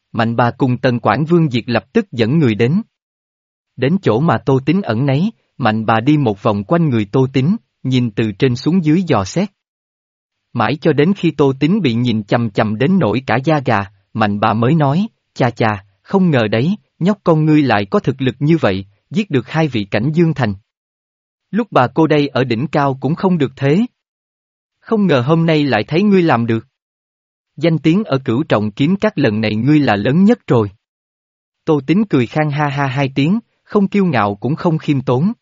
Mạnh bà cùng Tần Quảng Vương Diệt lập tức dẫn người đến. Đến chỗ mà Tô Tín ẩn nấy, Mạnh bà đi một vòng quanh người Tô Tín, nhìn từ trên xuống dưới dò xét. Mãi cho đến khi Tô Tín bị nhìn chằm chằm đến nổi cả da gà, Mạnh bà mới nói, chà chà, không ngờ đấy, nhóc con ngươi lại có thực lực như vậy, giết được hai vị cảnh Dương Thành. Lúc bà cô đây ở đỉnh cao cũng không được thế. Không ngờ hôm nay lại thấy ngươi làm được. Danh tiếng ở Cửu Trọng Kiếm Các lần này ngươi là lớn nhất rồi. Tô Tín cười khang ha ha hai tiếng, không kiêu ngạo cũng không khiêm tốn.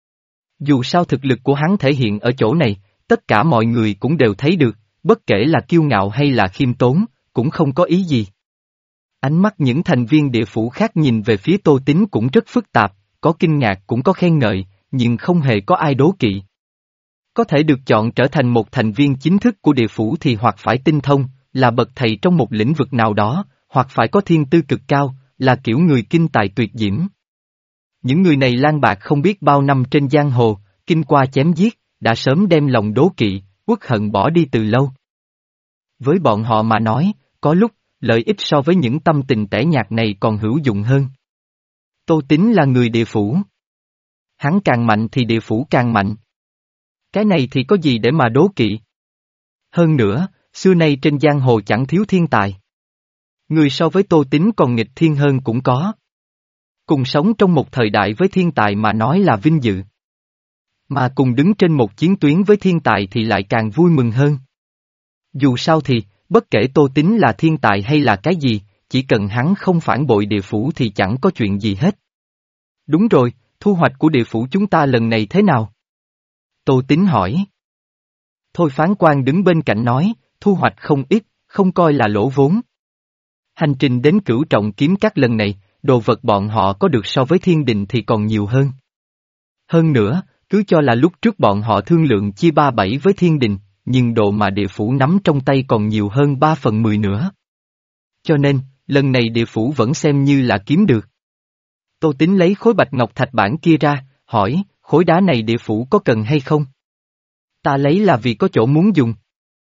Dù sao thực lực của hắn thể hiện ở chỗ này, tất cả mọi người cũng đều thấy được, bất kể là kiêu ngạo hay là khiêm tốn, cũng không có ý gì. Ánh mắt những thành viên địa phủ khác nhìn về phía Tô Tín cũng rất phức tạp, có kinh ngạc cũng có khen ngợi, nhưng không hề có ai đố kỵ. Có thể được chọn trở thành một thành viên chính thức của địa phủ thì hoặc phải tinh thông, là bậc thầy trong một lĩnh vực nào đó, hoặc phải có thiên tư cực cao, là kiểu người kinh tài tuyệt diễm. Những người này lang bạc không biết bao năm trên giang hồ, kinh qua chém giết, đã sớm đem lòng đố kỵ, uất hận bỏ đi từ lâu. Với bọn họ mà nói, có lúc, lợi ích so với những tâm tình tẻ nhạt này còn hữu dụng hơn. Tô Tín là người địa phủ. Hắn càng mạnh thì địa phủ càng mạnh. Cái này thì có gì để mà đố kỵ. Hơn nữa, xưa nay trên giang hồ chẳng thiếu thiên tài. Người so với Tô Tín còn nghịch thiên hơn cũng có. Cùng sống trong một thời đại với thiên tài mà nói là vinh dự. Mà cùng đứng trên một chiến tuyến với thiên tài thì lại càng vui mừng hơn. Dù sao thì, bất kể Tô Tín là thiên tài hay là cái gì, chỉ cần hắn không phản bội địa phủ thì chẳng có chuyện gì hết. Đúng rồi, thu hoạch của địa phủ chúng ta lần này thế nào? Tô Tín hỏi. Thôi Phán Quan đứng bên cạnh nói, thu hoạch không ít, không coi là lỗ vốn. Hành trình đến Cửu Trọng Kiếm Các lần này, đồ vật bọn họ có được so với thiên đình thì còn nhiều hơn. Hơn nữa, cứ cho là lúc trước bọn họ thương lượng chia ba bảy với thiên đình, nhưng đồ mà địa phủ nắm trong tay còn nhiều hơn ba phần mười nữa. Cho nên, lần này địa phủ vẫn xem như là kiếm được. Tô Tín lấy khối bạch ngọc thạch bản kia ra, hỏi, khối đá này địa phủ có cần hay không? Ta lấy là vì có chỗ muốn dùng.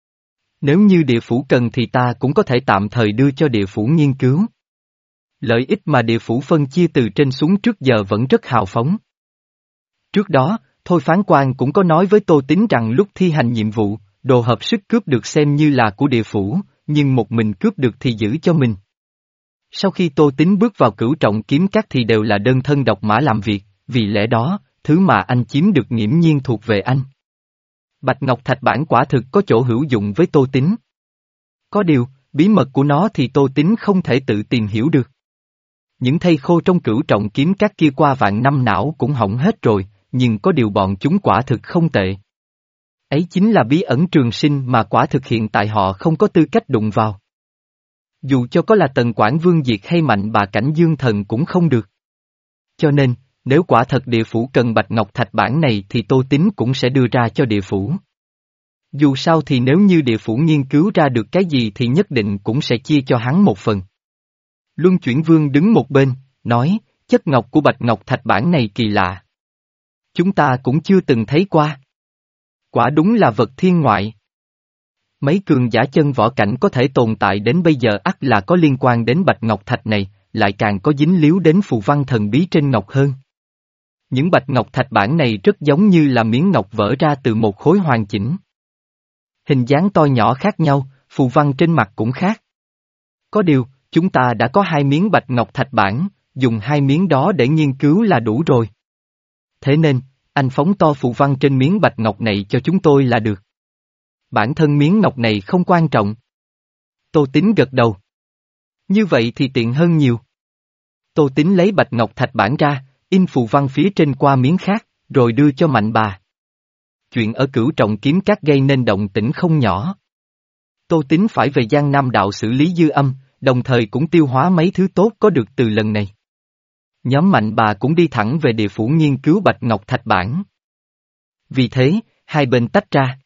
Nếu như địa phủ cần thì ta cũng có thể tạm thời đưa cho địa phủ nghiên cứu. Lợi ích mà địa phủ phân chia từ trên xuống trước giờ vẫn rất hào phóng. Trước đó, Thôi Phán Quan cũng có nói với Tô Tín rằng lúc thi hành nhiệm vụ, đồ hợp sức cướp được xem như là của địa phủ, nhưng một mình cướp được thì giữ cho mình. Sau khi Tô Tín bước vào Cửu Trọng Kiếm Các thì đều là đơn thân độc mã làm việc, vì lẽ đó, thứ mà anh chiếm được nghiễm nhiên thuộc về anh. Bạch Ngọc Thạch bản quả thực có chỗ hữu dụng với Tô Tín. Có điều, bí mật của nó thì Tô Tín không thể tự tìm hiểu được. Những thây khô trong Cửu Trọng Kiếm Các kia qua vạn năm não cũng hỏng hết rồi, nhưng có điều bọn chúng quả thực không tệ. Ấy chính là bí ẩn trường sinh mà quả thực hiện tại họ không có tư cách đụng vào. Dù cho có là Tần Quảng Vương Diệt hay Mạnh bà cảnh Dương Thần cũng không được. Cho nên, nếu quả thật địa phủ cần Bạch Ngọc Thạch bản này thì Tô Tín cũng sẽ đưa ra cho địa phủ. Dù sao thì nếu như địa phủ nghiên cứu ra được cái gì thì nhất định cũng sẽ chia cho hắn một phần. Luân Chuyển Vương đứng một bên, nói, chất ngọc của Bạch Ngọc Thạch bản này kỳ lạ. Chúng ta cũng chưa từng thấy qua. Quả đúng là vật thiên ngoại. Mấy cường giả chân võ cảnh có thể tồn tại đến bây giờ ắt là có liên quan đến Bạch Ngọc Thạch này, lại càng có dính líu đến phù văn thần bí trên ngọc hơn. Những Bạch Ngọc Thạch bản này rất giống như là miếng ngọc vỡ ra từ một khối hoàn chỉnh. Hình dáng to nhỏ khác nhau, phù văn trên mặt cũng khác. Có điều, chúng ta đã có hai miếng Bạch Ngọc Thạch bản, dùng hai miếng đó để nghiên cứu là đủ rồi. Thế nên, anh phóng to phù văn trên miếng Bạch Ngọc này cho chúng tôi là được. Bản thân miếng ngọc này không quan trọng. Tô Tín gật đầu. Như vậy thì tiện hơn nhiều. Tô Tín lấy Bạch Ngọc Thạch bản ra, in phù văn phía trên qua miếng khác, rồi đưa cho Mạnh bà. Chuyện ở Cửu Trọng Kiếm Các gây nên động tĩnh không nhỏ. Tô Tín phải về Giang Nam đạo xử lý dư âm, đồng thời cũng tiêu hóa mấy thứ tốt có được từ lần này. Nhóm Mạnh bà cũng đi thẳng về địa phủ nghiên cứu Bạch Ngọc Thạch bản. Vì thế, hai bên tách ra.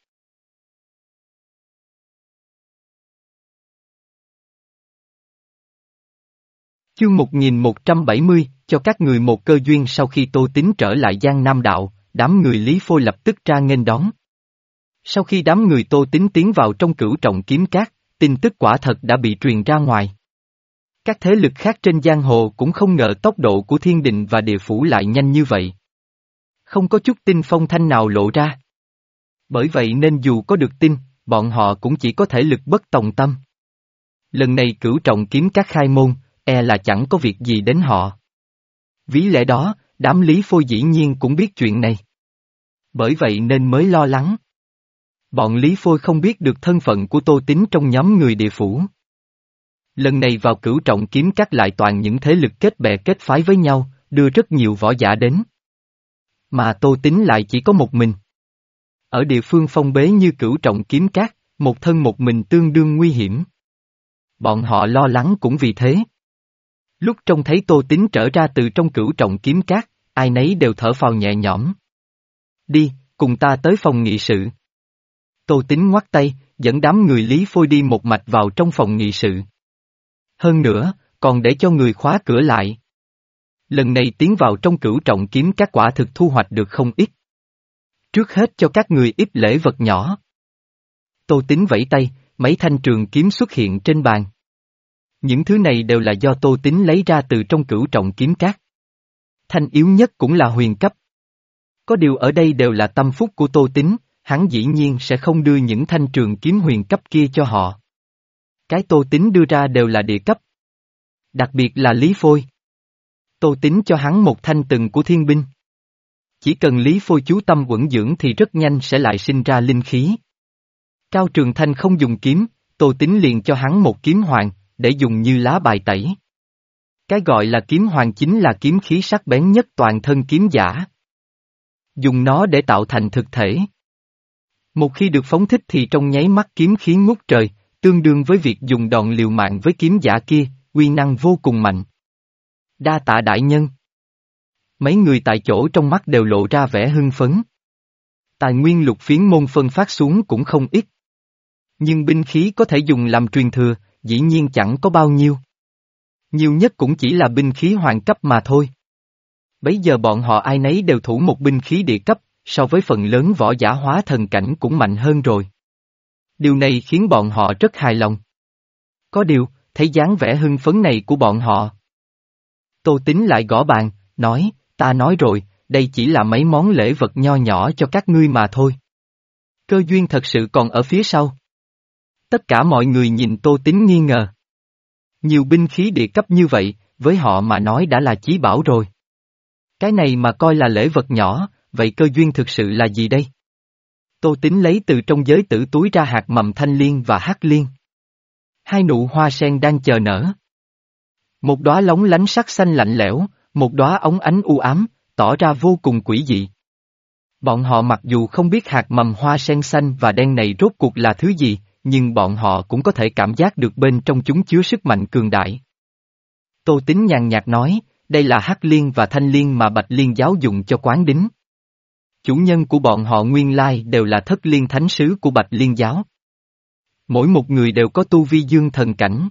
Chương một nghìn một trăm bảy mươi, cho các người một cơ duyên. Sau khi Tô Tín trở lại Giang Nam đạo, đám người Lý Phôi lập tức ra nghênh đón. Sau khi đám người Tô Tín tiến vào trong Cửu Trọng Kiếm Các, tin tức quả thật đã bị truyền ra ngoài. Các thế lực khác trên giang hồ cũng không ngờ tốc độ của thiên đình và địa phủ lại nhanh như vậy. Không có chút tin phong thanh nào lộ ra. Bởi vậy nên dù có được tin, bọn họ cũng chỉ có thể lực bất tòng tâm. Lần này cửu trọng kiếm các khai môn, e là chẳng có việc gì đến họ. Ví lẽ đó, đám Lý Phôi dĩ nhiên cũng biết chuyện này. Bởi vậy nên mới lo lắng. Bọn Lý Phôi không biết được thân phận của Tô Tín trong nhóm người địa phủ. Lần này vào cửu trọng kiếm các lại toàn những thế lực kết bè kết phái với nhau, đưa rất nhiều võ giả đến. Mà Tô Tín lại chỉ có một mình. Ở địa phương phong bế như cửu trọng kiếm các, một thân một mình tương đương nguy hiểm. Bọn họ lo lắng cũng vì thế. Lúc trông thấy Tô Tín trở ra từ trong cửu trọng kiếm các, ai nấy đều thở phào nhẹ nhõm. Đi, cùng ta tới phòng nghị sự. Tô Tín ngoắt tay, dẫn đám người Lý Phôi đi một mạch vào trong phòng nghị sự. Hơn nữa, còn để cho người khóa cửa lại. Lần này tiến vào trong cửu trọng kiếm các quả thực thu hoạch được không ít. Trước hết cho các người ít lễ vật nhỏ. Tô Tín vẫy tay, mấy thanh trường kiếm xuất hiện trên bàn. Những thứ này đều là do Tô Tín lấy ra từ trong cửu trọng kiếm các. Thanh yếu nhất cũng là huyền cấp. Có điều ở đây đều là tâm phúc của Tô Tín, hắn dĩ nhiên sẽ không đưa những thanh trường kiếm huyền cấp kia cho họ. Cái Tô Tín đưa ra đều là địa cấp. Đặc biệt là Lý Phôi. Tô Tín cho hắn một thanh từng của thiên binh. Chỉ cần Lý Phôi chú tâm uẩn dưỡng thì rất nhanh sẽ lại sinh ra linh khí. Cao Trường Thanh không dùng kiếm, Tô Tín liền cho hắn một kiếm hoàng, để dùng như lá bài tẩy. Cái gọi là kiếm hoàng chính là kiếm khí sắc bén nhất toàn thân kiếm giả. Dùng nó để tạo thành thực thể. Một khi được phóng thích thì trong nháy mắt kiếm khí ngút trời, tương đương với việc dùng đòn liều mạng với kiếm giả kia, uy năng vô cùng mạnh. Đa tạ đại nhân. Mấy người tại chỗ trong mắt đều lộ ra vẻ hưng phấn. Tài nguyên lục phiến môn phân phát xuống cũng không ít. Nhưng binh khí có thể dùng làm truyền thừa, dĩ nhiên chẳng có bao nhiêu. Nhiều nhất cũng chỉ là binh khí hoàng cấp mà thôi. Bấy giờ bọn họ ai nấy đều thủ một binh khí địa cấp, so với phần lớn võ giả hóa thần cảnh cũng mạnh hơn rồi. Điều này khiến bọn họ rất hài lòng. Có điều, thấy dáng vẻ hưng phấn này của bọn họ. Tô Tín lại gõ bàn, nói, ta nói rồi, đây chỉ là mấy món lễ vật nho nhỏ cho các ngươi mà thôi. Cơ duyên thật sự còn ở phía sau. Tất cả mọi người nhìn Tô Tín nghi ngờ. Nhiều binh khí địa cấp như vậy, với họ mà nói đã là chí bảo rồi. Cái này mà coi là lễ vật nhỏ, vậy cơ duyên thực sự là gì đây? Tô Tín lấy từ trong giới tử túi ra hạt mầm thanh liên và hắc liên. Hai nụ hoa sen đang chờ nở. Một đóa lóng lánh sắc xanh lạnh lẽo, một đóa óng ánh u ám, tỏ ra vô cùng quỷ dị. Bọn họ mặc dù không biết hạt mầm hoa sen xanh và đen này rốt cuộc là thứ gì, nhưng bọn họ cũng có thể cảm giác được bên trong chúng chứa sức mạnh cường đại. Tô Tín nhàn nhạt nói, đây là hắc liên và thanh liên mà Bạch Liên giáo dùng cho quán đính. Chủ nhân của bọn họ nguyên lai đều là thất liên thánh sứ của Bạch Liên giáo. Mỗi một người đều có tu vi dương thần cảnh.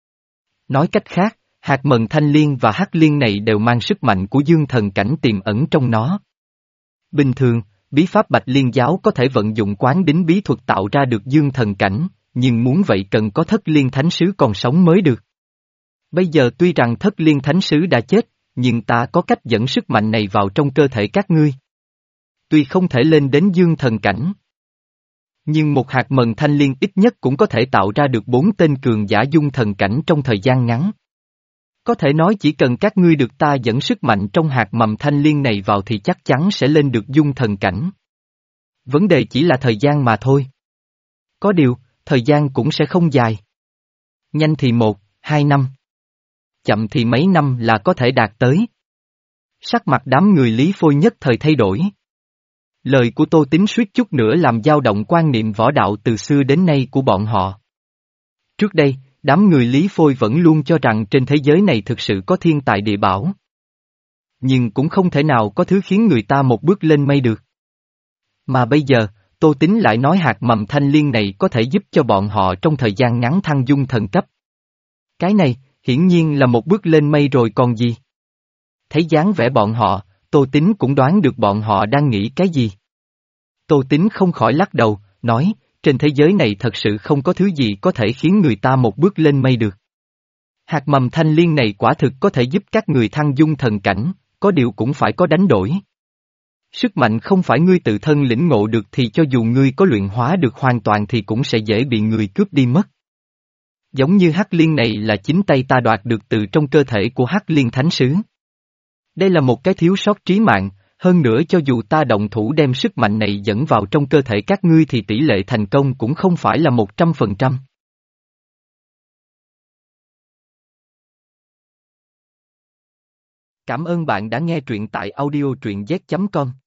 Nói cách khác, hạt mầm thanh liên và hắc liên này đều mang sức mạnh của dương thần cảnh tiềm ẩn trong nó. Bình thường, bí pháp Bạch Liên giáo có thể vận dụng quán đính bí thuật tạo ra được dương thần cảnh, nhưng muốn vậy cần có thất liên thánh sứ còn sống mới được. Bây giờ tuy rằng thất liên thánh sứ đã chết, nhưng ta có cách dẫn sức mạnh này vào trong cơ thể các ngươi. Tuy không thể lên đến dương thần cảnh, nhưng một hạt mầm thanh liên ít nhất cũng có thể tạo ra được bốn tên cường giả dung thần cảnh trong thời gian ngắn. Có thể nói chỉ cần các ngươi được ta dẫn sức mạnh trong hạt mầm thanh liên này vào thì chắc chắn sẽ lên được dung thần cảnh. Vấn đề chỉ là thời gian mà thôi. Có điều, thời gian cũng sẽ không dài. Nhanh thì một, hai năm. Chậm thì mấy năm là có thể đạt tới. Sắc mặt đám người Lý Phôi nhất thời thay đổi. Lời của Tô Tín suýt chút nữa làm dao động quan niệm võ đạo từ xưa đến nay của bọn họ. Trước đây, đám người Lý Phôi vẫn luôn cho rằng trên thế giới này thực sự có thiên tài địa bảo. Nhưng cũng không thể nào có thứ khiến người ta một bước lên mây được. Mà bây giờ, Tô Tín lại nói hạt mầm thanh liên này có thể giúp cho bọn họ trong thời gian ngắn thăng dung thần cấp. Cái này, hiển nhiên là một bước lên mây rồi còn gì. Thấy dáng vẻ bọn họ, Tô Tín cũng đoán được bọn họ đang nghĩ cái gì. Tô Tín không khỏi lắc đầu, nói, trên thế giới này thật sự không có thứ gì có thể khiến người ta một bước lên mây được. Hạt mầm thanh liên này quả thực có thể giúp các người thăng dung thần cảnh, có điều cũng phải có đánh đổi. Sức mạnh không phải ngươi tự thân lĩnh ngộ được thì cho dù ngươi có luyện hóa được hoàn toàn thì cũng sẽ dễ bị người cướp đi mất. Giống như hắc liên này là chính tay ta đoạt được từ trong cơ thể của hắc liên thánh sứ. Đây là một cái thiếu sót trí mạng, hơn nữa cho dù ta động thủ đem sức mạnh này dẫn vào trong cơ thể các ngươi thì tỷ lệ thành công cũng không phải là một trăm phần trăm. Cảm ơn bạn đã nghe truyện tại audio truyện z chấm com.